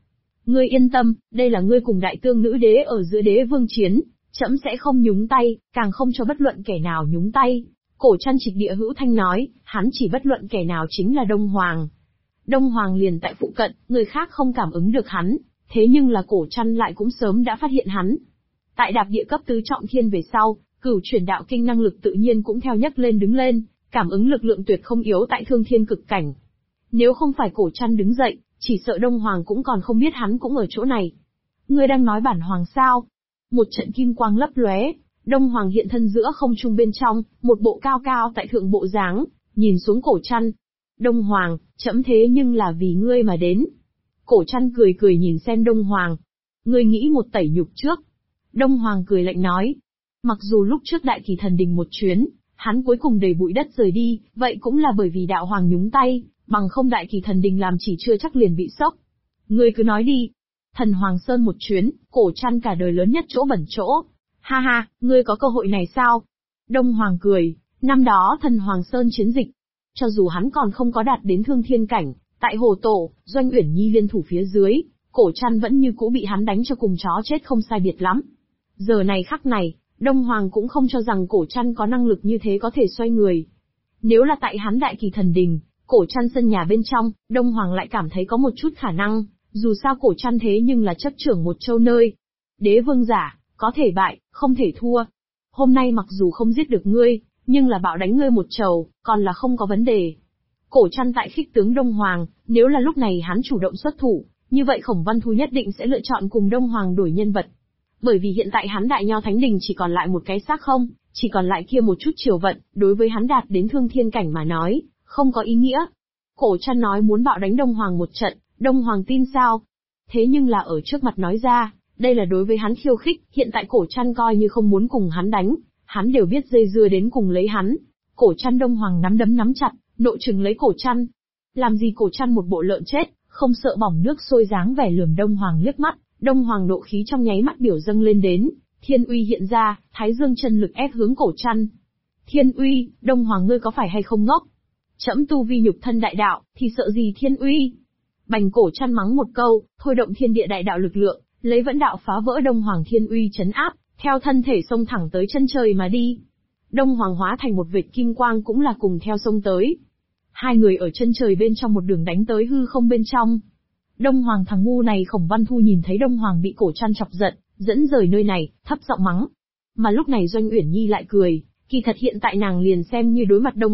Ngươi yên tâm, đây là ngươi cùng đại tương nữ đế ở giữa đế vương chiến, trẫm sẽ không nhúng tay, càng không cho bất luận kẻ nào nhúng tay. Cổ Trăn Trịch Địa Hữu Thanh nói, hắn chỉ bất luận kẻ nào chính là Đông Hoàng. Đông Hoàng liền tại phụ cận, người khác không cảm ứng được hắn, thế nhưng là Cổ Trăn lại cũng sớm đã phát hiện hắn. Tại đạp địa cấp tứ trọng thiên về sau, Cửu Chuyển Đạo Kinh năng lực tự nhiên cũng theo nhấc lên đứng lên, cảm ứng lực lượng tuyệt không yếu tại Thương Thiên cực cảnh. Nếu không phải Cổ Trăn đứng dậy, chỉ sợ Đông Hoàng cũng còn không biết hắn cũng ở chỗ này. Ngươi đang nói bản hoàng sao? Một trận kim quang lấp lóe, Đông Hoàng hiện thân giữa không trung bên trong, một bộ cao cao tại thượng bộ dáng, nhìn xuống Cổ Trăn. Đông Hoàng, trẫm thế nhưng là vì ngươi mà đến. Cổ Trăn cười cười nhìn xem Đông Hoàng. Ngươi nghĩ một tẩy nhục trước. Đông Hoàng cười lạnh nói. Mặc dù lúc trước Đại Kỳ Thần Đình một chuyến, hắn cuối cùng đầy bụi đất rời đi, vậy cũng là bởi vì đạo hoàng nhúng tay, bằng không Đại Kỳ Thần Đình làm chỉ chưa chắc liền bị sốc. Ngươi cứ nói đi. Thần Hoàng Sơn một chuyến, Cổ Trăn cả đời lớn nhất chỗ bẩn chỗ. Ha ha, ngươi có cơ hội này sao? Đông Hoàng cười, năm đó Thần Hoàng Sơn chiến dịch, cho dù hắn còn không có đạt đến thương thiên cảnh, tại Hồ Tổ, Doanh Uyển Nhi liên thủ phía dưới, Cổ Trăn vẫn như cũ bị hắn đánh cho cùng chó chết không sai biệt lắm. Giờ này khắc này, Đông Hoàng cũng không cho rằng Cổ Trăn có năng lực như thế có thể xoay người. Nếu là tại hắn Đại Kỳ Thần Đình, Cổ Trăn sân nhà bên trong, Đông Hoàng lại cảm thấy có một chút khả năng, dù sao Cổ Trăn thế nhưng là chấp trưởng một châu nơi. Đế vương giả, có thể bại, không thể thua. Hôm nay mặc dù không giết được ngươi, nhưng là bạo đánh ngươi một trầu, còn là không có vấn đề. Cổ Trăn tại khích tướng Đông Hoàng, nếu là lúc này hắn chủ động xuất thủ, như vậy Khổng Văn Thu nhất định sẽ lựa chọn cùng Đông Hoàng đổi nhân vật. Bởi vì hiện tại hắn Đại Nho Thánh Đình chỉ còn lại một cái xác không, chỉ còn lại kia một chút triều vận, đối với hắn đạt đến thương thiên cảnh mà nói, không có ý nghĩa. Cổ Trăn nói muốn bạo đánh Đông Hoàng một trận, Đông Hoàng tin sao? Thế nhưng là ở trước mặt nói ra, đây là đối với hắn khiêu khích, hiện tại Cổ Trăn coi như không muốn cùng hắn đánh, hắn đều biết dây dưa đến cùng lấy hắn. Cổ Trăn Đông Hoàng nắm đấm nắm chặt, nội trừng lấy Cổ Trăn. Làm gì Cổ Trăn một bộ lợn chết, không sợ bỏng nước sôi dáng vẻ lườm Đông Hoàng liếc mắt, Đông Hoàng nộ khí trong nháy mắt biểu dâng lên đến, thiên uy hiện ra, thái dương chân lực ép hướng Cổ Trăn. Thiên uy, Đông Hoàng ngươi có phải hay không ngốc? Trẫm tu vi nhục thân đại đạo, thì sợ gì thiên uy? Bành Cổ Trăn mắng một câu, thôi động thiên địa đại đạo lực lượng, lấy vẫn đạo phá vỡ Đông Hoàng thiên uy chấn áp, theo thân thể xông thẳng tới chân trời mà đi. Đông Hoàng hóa thành một vệt kim quang cũng là cùng theo xông tới. Hai người ở chân trời bên trong một đường đánh tới hư không bên trong. Đông Hoàng thằng ngu này Khổng Văn Thu nhìn thấy Đông Hoàng bị Cổ Trăn chọc giận, dẫn rời nơi này, thấp giọng mắng. Mà lúc này Doanh Uyển Nhi lại cười, kỳ thật hiện tại nàng liền xem như đối mặt Đông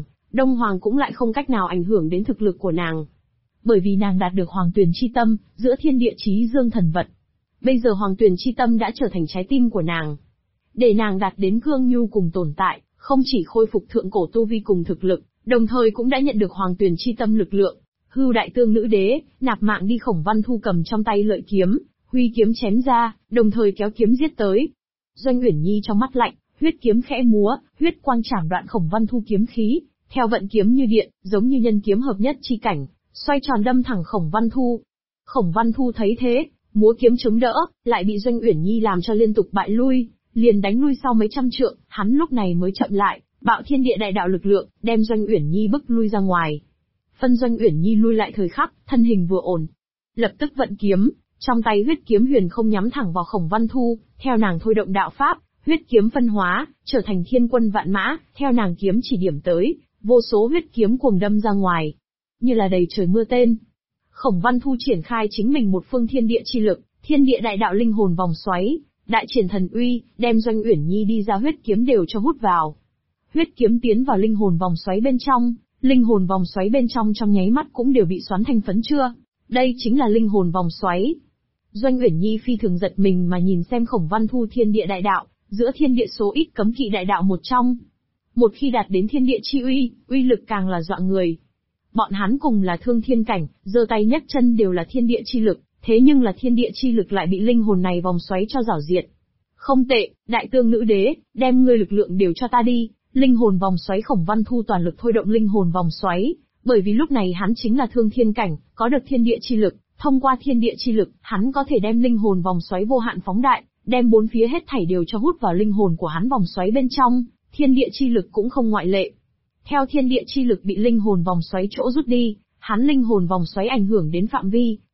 Hoàng cũng lại không cách nào ảnh hưởng đến thực lực của nàng. Bởi vì nàng đạt được Hoàng Tuyền chi tâm, giữa thiên địa chí dương thần vật. Bây giờ Hoàng Tuyền chi tâm đã trở thành trái tim của nàng. Để nàng đạt đến cương nhu cùng tồn tại, không chỉ khôi phục thượng cổ tu vi cùng thực lực, đồng thời cũng đã nhận được Hoàng Tuyền chi tâm lực lượng. Hưu đại tương nữ đế, nạp mạng đi. Khổng Văn Thu cầm trong tay lợi kiếm, huy kiếm chém ra, đồng thời kéo kiếm giết tới. Doanh Uyển Nhi trong mắt lạnh, huyết kiếm khẽ múa, huyết quang chảm đoạn Khổng Văn Thu kiếm khí, theo vận kiếm như điện, giống như nhân kiếm hợp nhất chi cảnh, xoay tròn đâm thẳng Khổng Văn Thu. Khổng Văn Thu thấy thế, múa kiếm chống đỡ, lại bị Doanh Uyển Nhi làm cho liên tục bại lui, liền đánh lui sau mấy trăm trượng, hắn lúc này mới chậm lại, bạo thiên địa đại đạo lực lượng, đem Doanh Uyển Nhi bức lui ra ngoài. Phân Doanh Uyển Nhi lui lại thời khắc, thân hình vừa ổn, lập tức vận kiếm, trong tay huyết kiếm huyền không nhắm thẳng vào Khổng Văn Thu, theo nàng thôi động đạo pháp, huyết kiếm phân hóa, trở thành thiên quân vạn mã, theo nàng kiếm chỉ điểm tới, vô số huyết kiếm cuồng đâm ra ngoài, như là đầy trời mưa tên. Khổng Văn Thu triển khai chính mình một phương thiên địa chi lực, thiên địa đại đạo linh hồn vòng xoáy, đại triển thần uy, đem Doanh Uyển Nhi đi ra huyết kiếm đều cho hút vào. Huyết kiếm tiến vào linh hồn vòng xoáy bên trong, linh hồn vòng xoáy bên trong nháy mắt cũng đều bị xoắn thành phấn chưa. Đây chính là linh hồn vòng xoáy. Doanh Uyển Nhi phi thường giật mình mà nhìn xem Khổng Văn Thu thiên địa đại đạo, giữa thiên địa số ít cấm kỵ đại đạo một trong. Một khi đạt đến thiên địa chi uy, uy lực càng là dọa người. Bọn hắn cùng là thương thiên cảnh, giơ tay nhấc chân đều là thiên địa chi lực, thế nhưng là thiên địa chi lực lại bị linh hồn này vòng xoáy cho rảo diệt. Không tệ, đại tương nữ đế, đem ngươi lực lượng đều cho ta đi. Linh hồn vòng xoáy. Khổng Văn Thu toàn lực thôi động linh hồn vòng xoáy, bởi vì lúc này hắn chính là thương thiên cảnh, có được thiên địa chi lực, thông qua thiên địa chi lực, hắn có thể đem linh hồn vòng xoáy vô hạn phóng đại, đem bốn phía hết thảy đều cho hút vào linh hồn của hắn vòng xoáy bên trong, thiên địa chi lực cũng không ngoại lệ. Theo thiên địa chi lực bị linh hồn vòng xoáy chỗ rút đi, hắn linh hồn vòng xoáy ảnh hưởng đến phạm vi,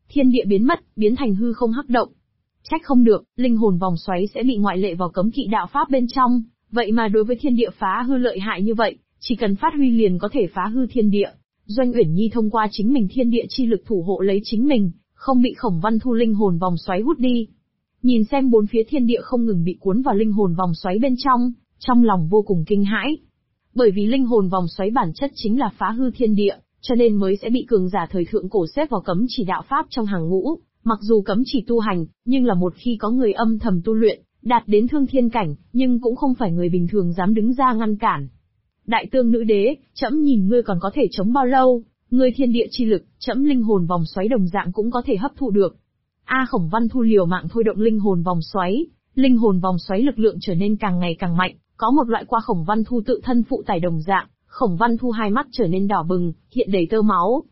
thiên địa biến mất, biến thành hư không hắc động. Trách không được, linh hồn vòng xoáy sẽ bị ngoại lệ vào cấm kỵ đạo pháp bên trong, vậy mà đối với thiên địa phá hư lợi hại như vậy, chỉ cần phát huy liền có thể phá hư thiên địa. Doanh Uyển Nhi thông qua chính mình thiên địa chi lực thủ hộ lấy chính mình, không bị Khổng Văn Thu linh hồn vòng xoáy hút đi. Nhìn xem bốn phía thiên địa không ngừng bị cuốn vào linh hồn vòng xoáy bên trong lòng vô cùng kinh hãi. Bởi vì linh hồn vòng xoáy bản chất chính là phá hư thiên địa, cho nên mới sẽ bị cường giả thời thượng cổ xếp vào cấm chỉ đạo pháp trong hàng ngũ. Mặc dù cấm chỉ tu hành, nhưng là một khi có người âm thầm tu luyện, đạt đến thương thiên cảnh, nhưng cũng không phải người bình thường dám đứng ra ngăn cản. Đại tương nữ đế, trẫm nhìn ngươi còn có thể chống bao lâu, ngươi thiên địa chi lực, trẫm linh hồn vòng xoáy đồng dạng cũng có thể hấp thụ được. Khổng Văn Thu liều mạng thôi động linh hồn vòng xoáy lực lượng trở nên càng ngày càng mạnh, có một loại qua Khổng Văn Thu tự thân phụ tải đồng dạng, Khổng Văn Thu hai mắt trở nên đỏ bừng, hiện đầy tơ máu.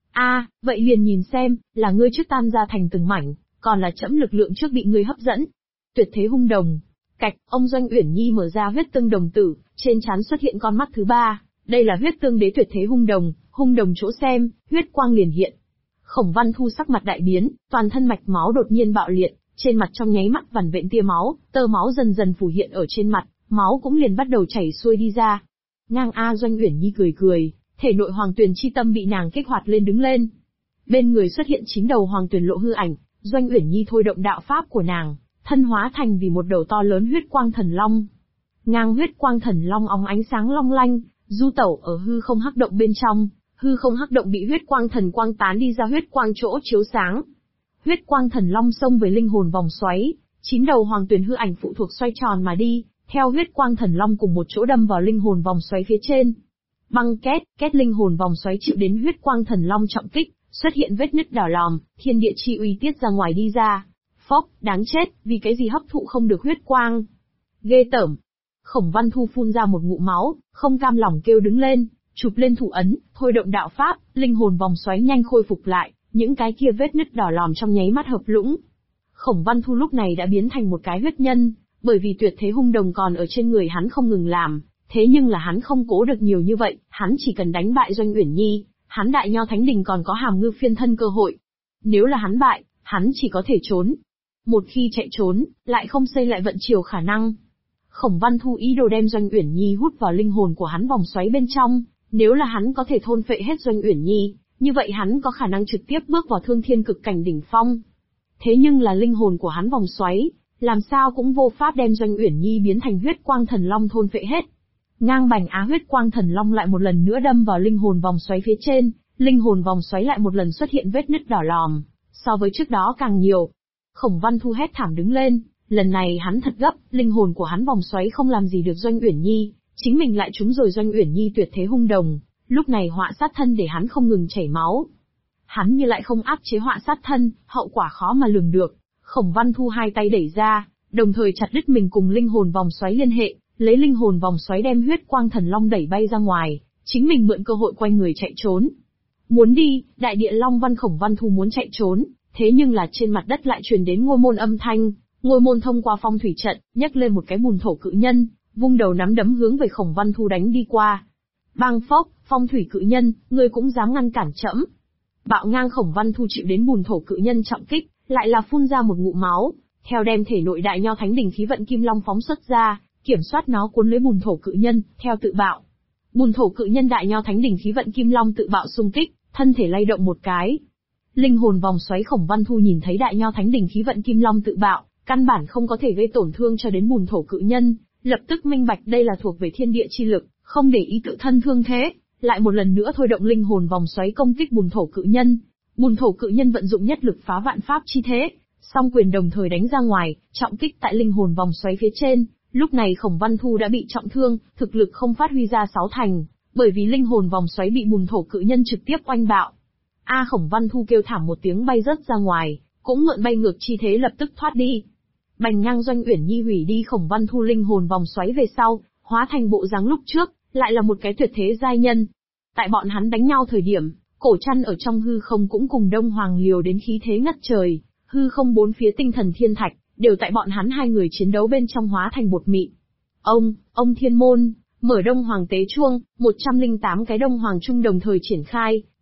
Vậy liền nhìn xem, là ngươi trước tan ra thành từng mảnh, còn là trẫm lực lượng trước bị ngươi hấp dẫn. Tuyệt thế hung đồng. Cạch, ông Doanh Uyển Nhi mở ra huyết tương đồng tử, trên trán xuất hiện con mắt thứ ba, đây là huyết tương đế tuyệt thế hung đồng chỗ xem, huyết quang liền hiện. Khổng Văn Thu sắc mặt đại biến, toàn thân mạch máu đột nhiên bạo liệt, trên mặt trong nháy mắt vằn vện tia máu, tơ máu dần dần phủ hiện ở trên mặt, máu cũng liền bắt đầu chảy xuôi đi ra. Doanh Uyển Nhi cười, thể nội hoàng tuyền chi tâm bị nàng kích hoạt lên đứng lên. Bên người xuất hiện 9 đầu hoàng tuyền lộ hư ảnh, Doanh Uyển Nhi thôi động đạo pháp của nàng, thân hóa thành vì một đầu to lớn huyết quang thần long. Huyết quang thần long óng ánh sáng long lanh, du tẩu ở hư không hắc động bên trong, hư không hắc động bị huyết quang thần quang tán đi ra huyết quang chỗ chiếu sáng. Huyết quang thần long xông với linh hồn vòng xoáy, 9 đầu hoàng tuyền hư ảnh phụ thuộc xoay tròn mà đi, theo huyết quang thần long cùng một chỗ đâm vào linh hồn vòng xoáy phía trên. Băng két linh hồn vòng xoáy chịu đến huyết quang thần long trọng kích, xuất hiện vết nứt đỏ lòm, thiên địa chi uy tiết ra ngoài đi ra. Phốc, đáng chết, vì cái gì hấp thụ không được huyết quang? Ghê tởm. Khổng Văn Thu phun ra một ngụm máu, không cam lòng kêu đứng lên, chụp lên thủ ấn, thôi động đạo pháp, linh hồn vòng xoáy nhanh khôi phục lại, những cái kia vết nứt đỏ lòm trong nháy mắt hợp lũng. Khổng Văn Thu lúc này đã biến thành một cái huyết nhân, bởi vì tuyệt thế hung đồng còn ở trên người hắn không ngừng làm, thế nhưng là hắn không cố được nhiều như vậy, hắn chỉ cần đánh bại Doanh Uyển Nhi, hắn Đại Nho Thánh Đình còn có Hàm Ngư phiên thân cơ hội. Nếu là hắn bại, hắn chỉ có thể trốn. Một khi chạy trốn, lại không xây lại vận chiều khả năng. Khổng Văn Thu ý đồ đem Doanh Uyển Nhi hút vào linh hồn của hắn vòng xoáy bên trong, nếu là hắn có thể thôn phệ hết Doanh Uyển Nhi, như vậy hắn có khả năng trực tiếp bước vào thương thiên cực cảnh đỉnh phong. Thế nhưng là linh hồn của hắn vòng xoáy, làm sao cũng vô pháp đem Doanh Uyển Nhi biến thành huyết quang thần long thôn phệ hết. Bành huyết quang thần long lại một lần nữa đâm vào linh hồn vòng xoáy phía trên, linh hồn vòng xoáy lại một lần xuất hiện vết nứt đỏ lòm, so với trước đó càng nhiều. Khổng Văn Thu hét thảm đứng lên, lần này hắn thật gấp, linh hồn của hắn vòng xoáy không làm gì được Doanh Uyển Nhi, chính mình lại trúng rồi Doanh Uyển Nhi tuyệt thế hung đồng, lúc này họa sát thân để hắn không ngừng chảy máu. Hắn như lại không áp chế họa sát thân, hậu quả khó mà lường được. Khổng Văn Thu hai tay đẩy ra, đồng thời chặt đứt mình cùng linh hồn vòng xoáy liên hệ, lấy linh hồn vòng xoáy đem huyết quang thần long đẩy bay ra ngoài, chính mình mượn cơ hội quay người chạy trốn. Muốn đi, đại địa long văn Khổng Văn Thu muốn chạy trốn, thế nhưng là trên mặt đất lại truyền đến ngôi môn âm thanh, ngôi môn thông qua phong thủy trận, nhấc lên một cái bùn thổ cự nhân, vung đầu nắm đấm hướng về Khổng Văn Thu đánh đi qua. Bang phốc, phong thủy cự nhân, ngươi cũng dám ngăn cản trẫm? Bạo ngang Khổng Văn Thu chịu đến bùn thổ cự nhân trọng kích, lại là phun ra một ngụm máu, theo đem thể nội Đại Nho Thánh Đình khí vận kim long phóng xuất ra, kiểm soát nó cuốn lấy bùn thổ cự nhân, theo tự bạo. Bùn thổ cự nhân Đại Nho Thánh Đình khí vận kim long tự bạo xung kích, thân thể lay động một cái. Linh hồn vòng xoáy Khổng Văn Thu nhìn thấy Đại Nho Thánh Đình khí vận kim long tự bạo, căn bản không có thể gây tổn thương cho đến bùn thổ cự nhân, lập tức minh bạch đây là thuộc về thiên địa chi lực, không để ý tự thân thương thế, lại một lần nữa thôi động linh hồn vòng xoáy công kích bùn thổ cự nhân. Bùn thổ cự nhân vận dụng nhất lực phá vạn pháp chi thế, song quyền đồng thời đánh ra ngoài, trọng kích tại linh hồn vòng xoáy phía trên. Lúc này Khổng Văn Thu đã bị trọng thương, thực lực không phát huy ra 6 thành, bởi vì linh hồn vòng xoáy bị bùn thổ cự nhân trực tiếp oanh bạo. Khổng Văn Thu kêu thảm một tiếng bay rớt ra ngoài, cũng mượn bay ngược chi thế lập tức thoát đi. Bành ngang Doanh Uyển Nhi hủy đi Khổng Văn Thu linh hồn vòng xoáy về sau, hóa thành bộ dáng lúc trước, lại là một cái tuyệt thế giai nhân. Tại bọn hắn đánh nhau thời điểm, Cổ Trăn ở trong hư không cũng cùng Đông Hoàng liều đến khí thế ngất trời, hư không bốn phía tinh thần thiên thạch, đều tại bọn hắn hai người chiến đấu bên trong hóa thành bột mịn. Ông Thiên Môn, mở Đông Hoàng tế chuông, 108 cái Đông Hoàng trung đồng thời triển khai,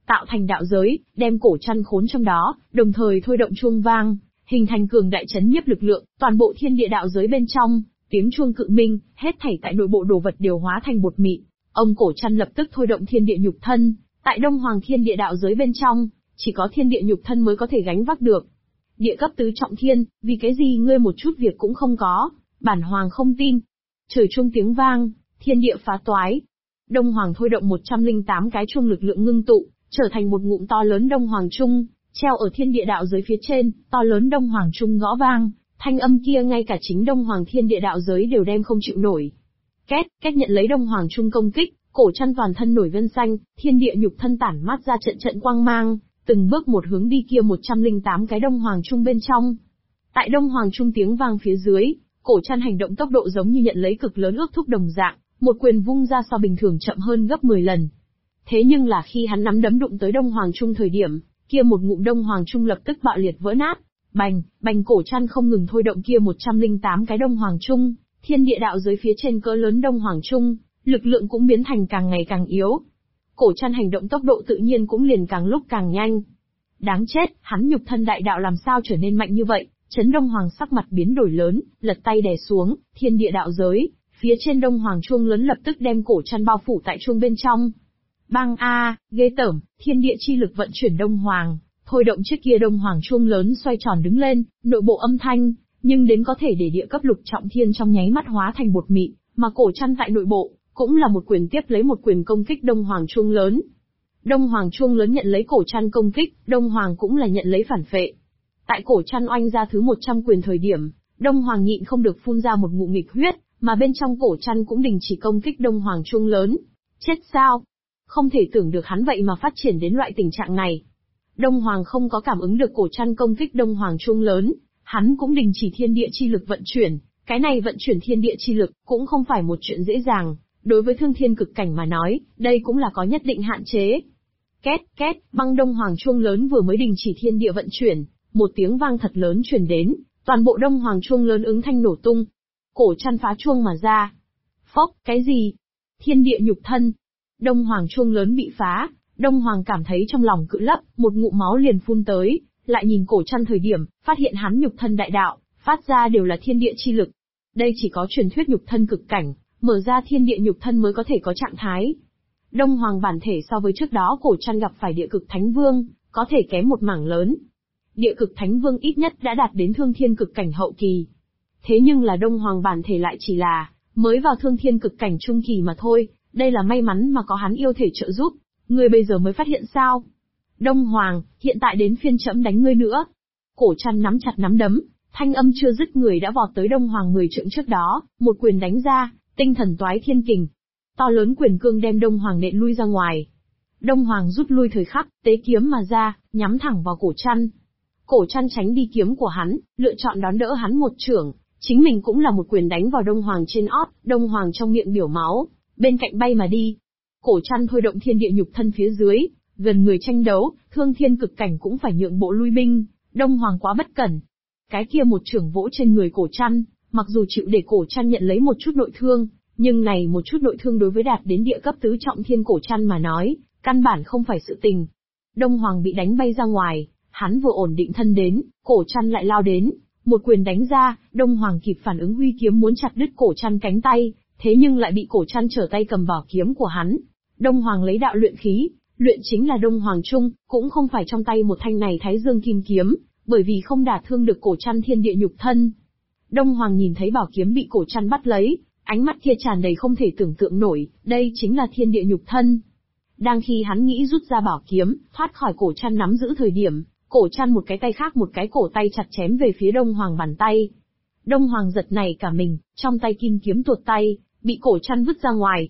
tạo thành đạo giới, đem cổ chăn khốn trong đó, đồng thời thôi động chuông vang, hình thành cường đại chấn nhiếp lực lượng, toàn bộ thiên địa đạo giới bên trong, tiếng chuông cự minh, hết thảy tại nội bộ đồ vật đều hóa thành bột mịn. Ông cổ chăn lập tức thôi động thiên địa nhục thân, tại Đông Hoàng thiên địa đạo giới bên trong, chỉ có thiên địa nhục thân mới có thể gánh vác được. Địa cấp tứ trọng thiên, vì cái gì ngươi một chút việc cũng không có, bản hoàng không tin. Trời chuông tiếng vang, thiên địa phá toái. Đông Hoàng thôi động 108 cái chuông lực lượng ngưng tụ, trở thành một ngụm to lớn Đông Hoàng trung, treo ở thiên địa đạo giới phía trên, to lớn Đông Hoàng trung gõ vang, thanh âm kia ngay cả chính Đông Hoàng thiên địa đạo giới đều đem không chịu nổi. Két nhận lấy Đông Hoàng trung công kích, cổ chăn toàn thân nổi gân xanh, thiên địa nhục thân tản mát ra trận trận quang mang, từng bước một hướng đi kia 108 cái Đông Hoàng trung bên trong. Tại Đông Hoàng trung tiếng vang phía dưới, cổ chăn hành động tốc độ giống như nhận lấy cực lớn ước thúc đồng dạng, một quyền vung ra so bình thường chậm hơn gấp 10 lần. Thế nhưng là khi hắn nắm đấm đụng tới Đông Hoàng trung thời điểm, kia một ngụm Đông Hoàng trung lập tức bạo liệt vỡ nát. Bành cổ chăn không ngừng thôi động kia 108 cái Đông Hoàng trung, thiên địa đạo giới phía trên cỡ lớn Đông Hoàng trung, lực lượng cũng biến thành càng ngày càng yếu. Cổ chăn hành động tốc độ tự nhiên cũng liền càng lúc càng nhanh. Đáng chết, hắn nhục thân đại đạo làm sao trở nên mạnh như vậy? Chấn Đông Hoàng sắc mặt biến đổi lớn, lật tay đè xuống, thiên địa đạo giới, phía trên Đông Hoàng chuông lớn lập tức đem cổ chăn bao phủ tại chuông bên trong. Bang ghê tởm, thiên địa chi lực vận chuyển Đông Hoàng, thôi động chiếc kia Đông Hoàng chuông lớn xoay tròn đứng lên, nội bộ âm thanh, nhưng đến có thể để địa cấp lục trọng thiên trong nháy mắt hóa thành bột mịn, mà cổ chăn tại nội bộ, cũng là một quyền tiếp lấy một quyền công kích Đông Hoàng chuông lớn. Đông Hoàng chuông lớn nhận lấy cổ chăn công kích, Đông Hoàng cũng là nhận lấy phản phệ. Tại cổ chăn oanh ra thứ 100 quyền thời điểm, Đông Hoàng nhịn không được phun ra một ngụm nghịch huyết, mà bên trong cổ chăn cũng đình chỉ công kích Đông Hoàng chuông lớn. Chết sao? Không thể tưởng được hắn vậy mà phát triển đến loại tình trạng này. Đông Hoàng không có cảm ứng được cổ chăn công kích Đông Hoàng chuông lớn, hắn cũng đình chỉ thiên địa chi lực vận chuyển, cái này vận chuyển thiên địa chi lực cũng không phải một chuyện dễ dàng, đối với thương thiên cực cảnh mà nói, đây cũng là có nhất định hạn chế. Két, băng Đông Hoàng chuông lớn vừa mới đình chỉ thiên địa vận chuyển, một tiếng vang thật lớn truyền đến, toàn bộ Đông Hoàng chuông lớn ứng thanh nổ tung. Cổ chăn phá chuông mà ra. Phốc, cái gì? Thiên địa nhục thân. Đông Hoàng chuông lớn bị phá, Đông Hoàng cảm thấy trong lòng cự lấp, một ngụm máu liền phun tới, lại nhìn cổ chăn thời điểm, phát hiện hắn nhục thân đại đạo, phát ra đều là thiên địa chi lực. Đây chỉ có truyền thuyết nhục thân cực cảnh, mở ra thiên địa nhục thân mới có thể có trạng thái. Đông Hoàng bản thể so với trước đó cổ chăn gặp phải địa cực thánh vương, có thể kém một mảng lớn. Địa cực thánh vương ít nhất đã đạt đến thương thiên cực cảnh hậu kỳ. Thế nhưng là Đông Hoàng bản thể lại chỉ là, mới vào thương thiên cực cảnh trung kỳ mà thôi, đây là may mắn mà có hắn yêu thể trợ giúp, ngươi bây giờ mới phát hiện sao? Đông Hoàng, hiện tại đến phiên trẫm đánh ngươi nữa. Cổ chăn nắm chặt nắm đấm, thanh âm chưa dứt người đã vọt tới Đông Hoàng 10 trượng trước đó, một quyền đánh ra, tinh thần toái thiên kình. To lớn quyền cương đem Đông Hoàng nện lui ra ngoài. Đông Hoàng rút lui thời khắc, tế kiếm mà ra, nhắm thẳng vào cổ chăn. Cổ chăn tránh đi kiếm của hắn, lựa chọn đón đỡ hắn một chưởng, chính mình cũng là một quyền đánh vào Đông Hoàng trên ót, Đông Hoàng trong miệng biểu máu, bên cạnh bay mà đi. Cổ chăn thôi động thiên địa nhục thân phía dưới, gần người tranh đấu, thương thiên cực cảnh cũng phải nhượng bộ lui binh, Đông Hoàng quá bất cẩn. Cái kia một chưởng vỗ trên người cổ chăn, mặc dù chịu để cổ chăn nhận lấy một chút nội thương, nhưng này một chút nội thương đối với đạt đến địa cấp tứ trọng thiên cổ chăn mà nói, căn bản không phải sự tình. Đông Hoàng bị đánh bay ra ngoài, hắn vừa ổn định thân đến, cổ chăn lại lao đến, một quyền đánh ra, Đông Hoàng kịp phản ứng huy kiếm muốn chặt đứt cổ chăn cánh tay, thế nhưng lại bị cổ chăn trở tay cầm bảo kiếm của hắn. Đông Hoàng lấy đạo luyện khí, luyện chính là Đông Hoàng Trung, cũng không phải trong tay một thanh này Thái Dương Kim Kiếm, bởi vì không đả thương được cổ chăn thiên địa nhục thân. Đông Hoàng nhìn thấy bảo kiếm bị cổ chăn bắt lấy, ánh mắt kia tràn đầy không thể tưởng tượng nổi, đây chính là thiên địa nhục thân. Đang khi hắn nghĩ rút ra bảo kiếm, thoát khỏi cổ chăn nắm giữ thời điểm, cổ chăn một cái tay khác một cái cổ tay chặt chém về phía Đông Hoàng bàn tay. Đông Hoàng giật nảy cả mình, trong tay kim kiếm tuột tay, bị cổ chăn vứt ra ngoài.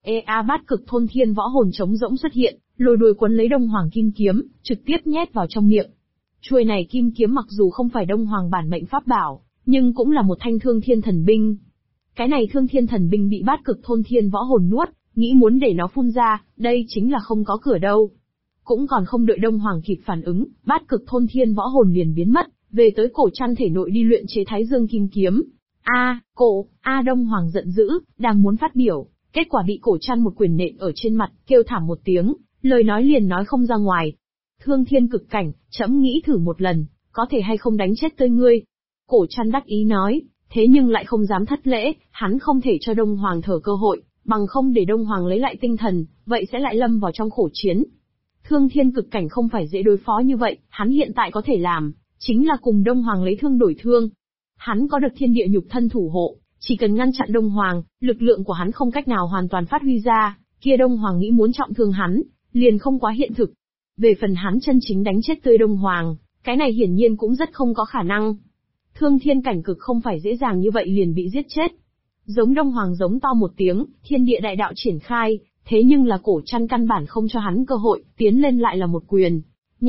Bát cực thôn thiên võ hồn trống rỗng xuất hiện, lôi đuôi quấn lấy Đông Hoàng kim kiếm, trực tiếp nhét vào trong miệng. Chuôi này kim kiếm mặc dù không phải Đông Hoàng bản mệnh pháp bảo, nhưng cũng là một thanh thương thiên thần binh. Cái này thương thiên thần binh bị bát cực thôn thiên võ hồn nuốt, nghĩ muốn để nó phun ra, đây chính là không có cửa đâu. Cũng còn không đợi Đông Hoàng kịp phản ứng, bát cực thôn thiên võ hồn liền biến mất, về tới cổ chăn thể nội đi luyện chế Thái Dương Kim Kiếm. Đông Hoàng giận dữ, đang muốn phát biểu, kết quả bị cổ chăn một quyền nện ở trên mặt, kêu thảm một tiếng, lời nói liền nói không ra ngoài. Thương thiên cực cảnh, trẫm nghĩ thử một lần, có thể hay không đánh chết tươi ngươi. Cổ Trăn đắc ý nói, thế nhưng lại không dám thất lễ, hắn không thể cho Đông Hoàng thở cơ hội, bằng không để Đông Hoàng lấy lại tinh thần, vậy sẽ lại lâm vào trong khổ chiến. Thương thiên cực cảnh không phải dễ đối phó như vậy, hắn hiện tại có thể làm, chính là cùng Đông Hoàng lấy thương đổi thương. Hắn có được thiên địa nhục thân thủ hộ, chỉ cần ngăn chặn Đông Hoàng, lực lượng của hắn không cách nào hoàn toàn phát huy ra, kia Đông Hoàng nghĩ muốn trọng thương hắn, liền không quá hiện thực. Về phần hắn chân chính đánh chết tươi Đông Hoàng, cái này hiển nhiên cũng rất không có khả năng. Thương thiên cảnh cực không phải dễ dàng như vậy liền bị giết chết. Giống Đông Hoàng giống to một tiếng, thiên địa đại đạo triển khai, thế nhưng là Cổ Trăn căn bản không cho hắn cơ hội, tiến lên lại là một quyền.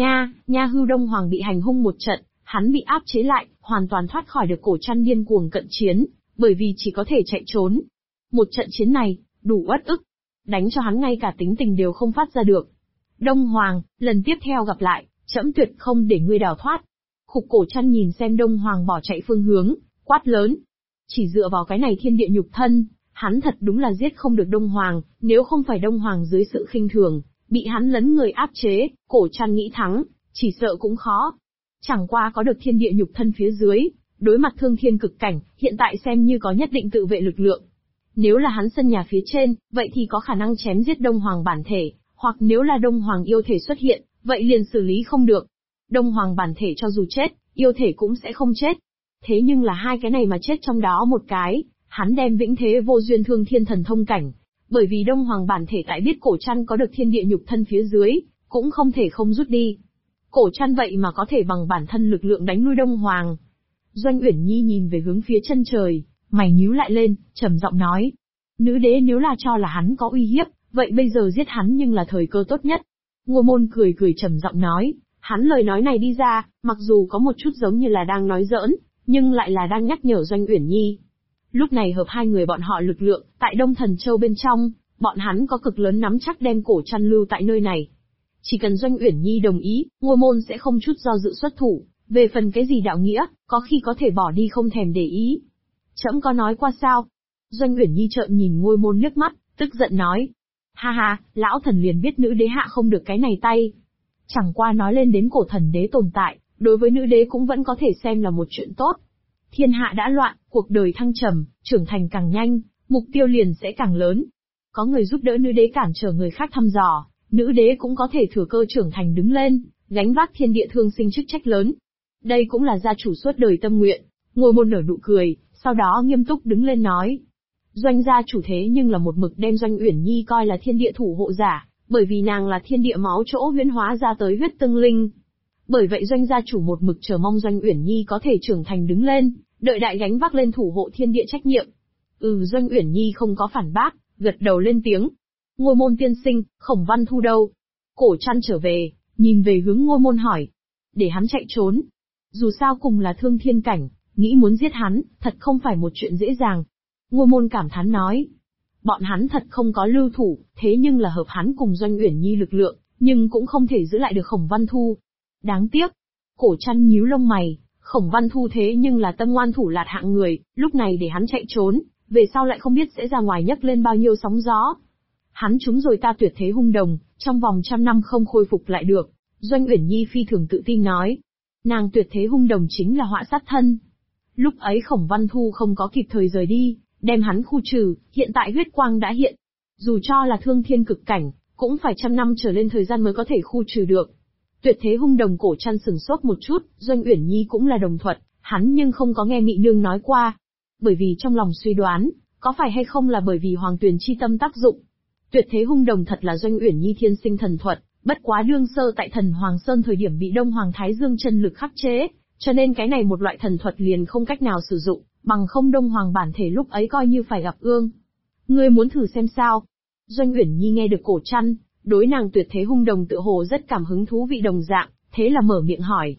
Nha hưu Đông Hoàng bị hành hung một trận, hắn bị áp chế lại, hoàn toàn thoát khỏi được Cổ Trăn điên cuồng cận chiến, bởi vì chỉ có thể chạy trốn. Một trận chiến này, đủ uất ức, đánh cho hắn ngay cả tính tình đều không phát ra được. Đông Hoàng, lần tiếp theo gặp lại, trẫm tuyệt không để ngươi đào thoát. Khục Cổ Trăn nhìn xem Đông Hoàng bỏ chạy phương hướng, quát lớn. Chỉ dựa vào cái này thiên địa nhục thân, hắn thật đúng là giết không được Đông Hoàng, nếu không phải Đông Hoàng dưới sự khinh thường, bị hắn lấn người áp chế, Cổ Trăn nghĩ thắng, chỉ sợ cũng khó. Chẳng qua có được thiên địa nhục thân phía dưới, đối mặt thương thiên cực cảnh, hiện tại xem như có nhất định tự vệ lực lượng. Nếu là hắn sân nhà phía trên, vậy thì có khả năng chém giết Đông Hoàng bản thể, hoặc nếu là Đông Hoàng yêu thể xuất hiện, vậy liền xử lý không được. Đông Hoàng bản thể cho dù chết, yêu thể cũng sẽ không chết. Thế nhưng là hai cái này mà chết trong đó một cái, hắn đem vĩnh thế vô duyên thương thiên thần thông cảnh. Bởi vì Đông Hoàng bản thể tại biết Cổ Trăn có được thiên địa nhục thân phía dưới, cũng không thể không rút đi. Cổ Trăn vậy mà có thể bằng bản thân lực lượng đánh lui Đông Hoàng. Doanh Uyển Nhi nhìn về hướng phía chân trời, mày nhíu lại lên, trầm giọng nói. Nữ đế nếu là cho là hắn có uy hiếp, vậy bây giờ giết hắn nhưng là thời cơ tốt nhất. Ngô Môn cười trầm giọng nói, hắn lời nói này đi ra, mặc dù có một chút giống như là đang nói giỡn, nhưng lại là đang nhắc nhở Doanh Uyển Nhi. Lúc này hợp hai người bọn họ lực lượng, tại Đông Thần Châu bên trong, bọn hắn có cực lớn nắm chắc đem Cổ Trăn lưu tại nơi này. Chỉ cần Doanh Uyển Nhi đồng ý, Ngô Môn sẽ không chút do dự xuất thủ, về phần cái gì đạo nghĩa, có khi có thể bỏ đi không thèm để ý. Trẫm có nói qua sao? Doanh Uyển Nhi trợn nhìn Ngô Môn liếc mắt, tức giận nói. Ha, lão thần liền biết nữ đế hạ không được cái này tay. Chẳng qua nói lên đến cổ thần đế tồn tại, đối với nữ đế cũng vẫn có thể xem là một chuyện tốt. Thiên hạ đã loạn, cuộc đời thăng trầm, trưởng thành càng nhanh, mục tiêu liền sẽ càng lớn. Có người giúp đỡ nữ đế cản trở người khác thăm dò, nữ đế cũng có thể thừa cơ trưởng thành đứng lên, gánh vác thiên địa thương sinh chức trách lớn. Đây cũng là gia chủ suốt đời tâm nguyện. Ngô Môn nở nụ cười, sau đó nghiêm túc đứng lên nói. Doanh gia chủ thế nhưng là một mực đem Doanh Uyển Nhi coi là thiên địa thủ hộ giả, bởi vì nàng là thiên địa máu chỗ huyễn hóa ra tới huyết tương linh. Bởi vậy Doanh gia chủ một mực chờ mong Doanh Uyển Nhi có thể trưởng thành đứng lên, đợi đại gánh vác lên thủ hộ thiên địa trách nhiệm. Doanh Uyển Nhi không có phản bác, gật đầu lên tiếng. Ngô Môn tiên sinh, Khổng Văn Thu đâu? Cổ Trăn trở về, nhìn về hướng Ngô Môn hỏi. Để hắn chạy trốn. Dù sao cùng là thương thiên cảnh, nghĩ muốn giết hắn, thật không phải một chuyện dễ dàng. Ngô Môn cảm thán nói. Bọn hắn thật không có lưu thủ, thế nhưng là hợp hắn cùng Doanh Uyển Nhi lực lượng, nhưng cũng không thể giữ lại được Khổng Văn Thu. Đáng tiếc. Cổ Trăn nhíu lông mày, Khổng Văn Thu thế nhưng là tâm ngoan thủ lạt hạng người, lúc này để hắn chạy trốn, về sau lại không biết sẽ ra ngoài nhấc lên bao nhiêu sóng gió. Hắn trúng rồi ta tuyệt thế hung đồng, trong vòng 100 năm không khôi phục lại được. Doanh Uyển Nhi phi thường tự tin nói. Nàng tuyệt thế hung đồng chính là họa sát thân. Lúc ấy Khổng Văn Thu không có kịp thời rời đi, đem hắn khu trừ, hiện tại huyết quang đã hiện. Dù cho là thương thiên cực cảnh, cũng phải 100 năm trở lên thời gian mới có thể khu trừ được. Tuyệt thế hung đồng Cổ Trăn sừng sốt một chút, Doanh Uyển Nhi cũng là đồng thuật, hắn nhưng không có nghe Mị Nương nói qua. Bởi vì trong lòng suy đoán, có phải hay không là bởi vì Hoàng Tuyền chi tâm tác dụng. Tuyệt thế hung đồng thật là Doanh Uyển Nhi thiên sinh thần thuật, bất quá đương sơ tại Thần Hoàng Sơn thời điểm bị Đông Hoàng Thái Dương chân lực khắc chế, cho nên cái này một loại thần thuật liền không cách nào sử dụng, bằng không Đông Hoàng bản thể lúc ấy coi như phải gặp ương. Ngươi muốn thử xem sao? Doanh Uyển Nhi nghe được Cổ Trăn, đối nàng tuyệt thế hung đồng tựa hồ rất cảm hứng thú vị đồng dạng, thế là mở miệng hỏi.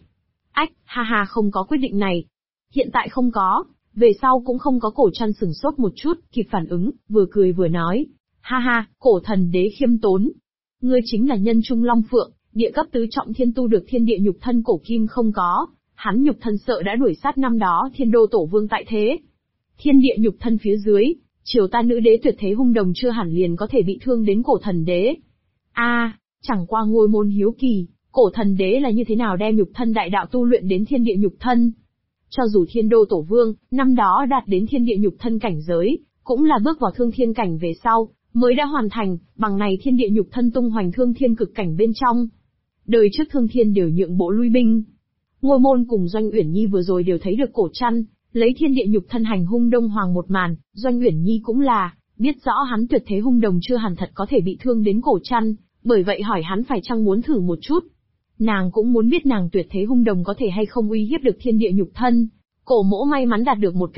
Ha, không có quyết định này. Hiện tại không có, về sau cũng không có. Cổ Trăn sửng sốt một chút, kịp phản ứng, vừa cười vừa nói. Ha, cổ thần đế khiêm tốn. Ngươi chính là nhân trung long phượng, địa cấp tứ trọng thiên tu được thiên địa nhục thân cổ kim không có, hắn nhục thân sợ đã đuổi sát năm đó thiên đô tổ vương tại thế. Thiên địa nhục thân phía dưới, triều ta nữ đế tuyệt thế hung đồng chưa hẳn liền có thể bị thương đến cổ thần đế. Chẳng qua Ngôi Môn hiếu kỳ, Cổ Thần Đế là như thế nào đem nhục thân đại đạo tu luyện đến thiên địa nhục thân. Cho dù Thiên Đô Tổ Vương, năm đó đạt đến thiên địa nhục thân cảnh giới, cũng là bước vào thương thiên cảnh về sau, mới đã hoàn thành, bằng này thiên địa nhục thân tung hoành thương thiên cực cảnh bên trong. Đời trước thương thiên đều nhượng bộ lui binh. Ngôi Môn cùng Doanh Uyển Nhi vừa rồi đều thấy được Cổ Trăn lấy thiên địa nhục thân hành hung Đông Hoàng một màn, Doanh Uyển Nhi cũng là biết rõ hắn tuyệt thế hung đồng chưa hẳn thật có thể bị thương đến Cổ Trăn, bởi vậy hỏi hắn phải chăng muốn thử một chút. Nàng cũng muốn biết nàng tuyệt thế hung đồng có thể hay không uy hiếp được thiên địa nhục thân. Cổ Mỗ may mắn đạt được một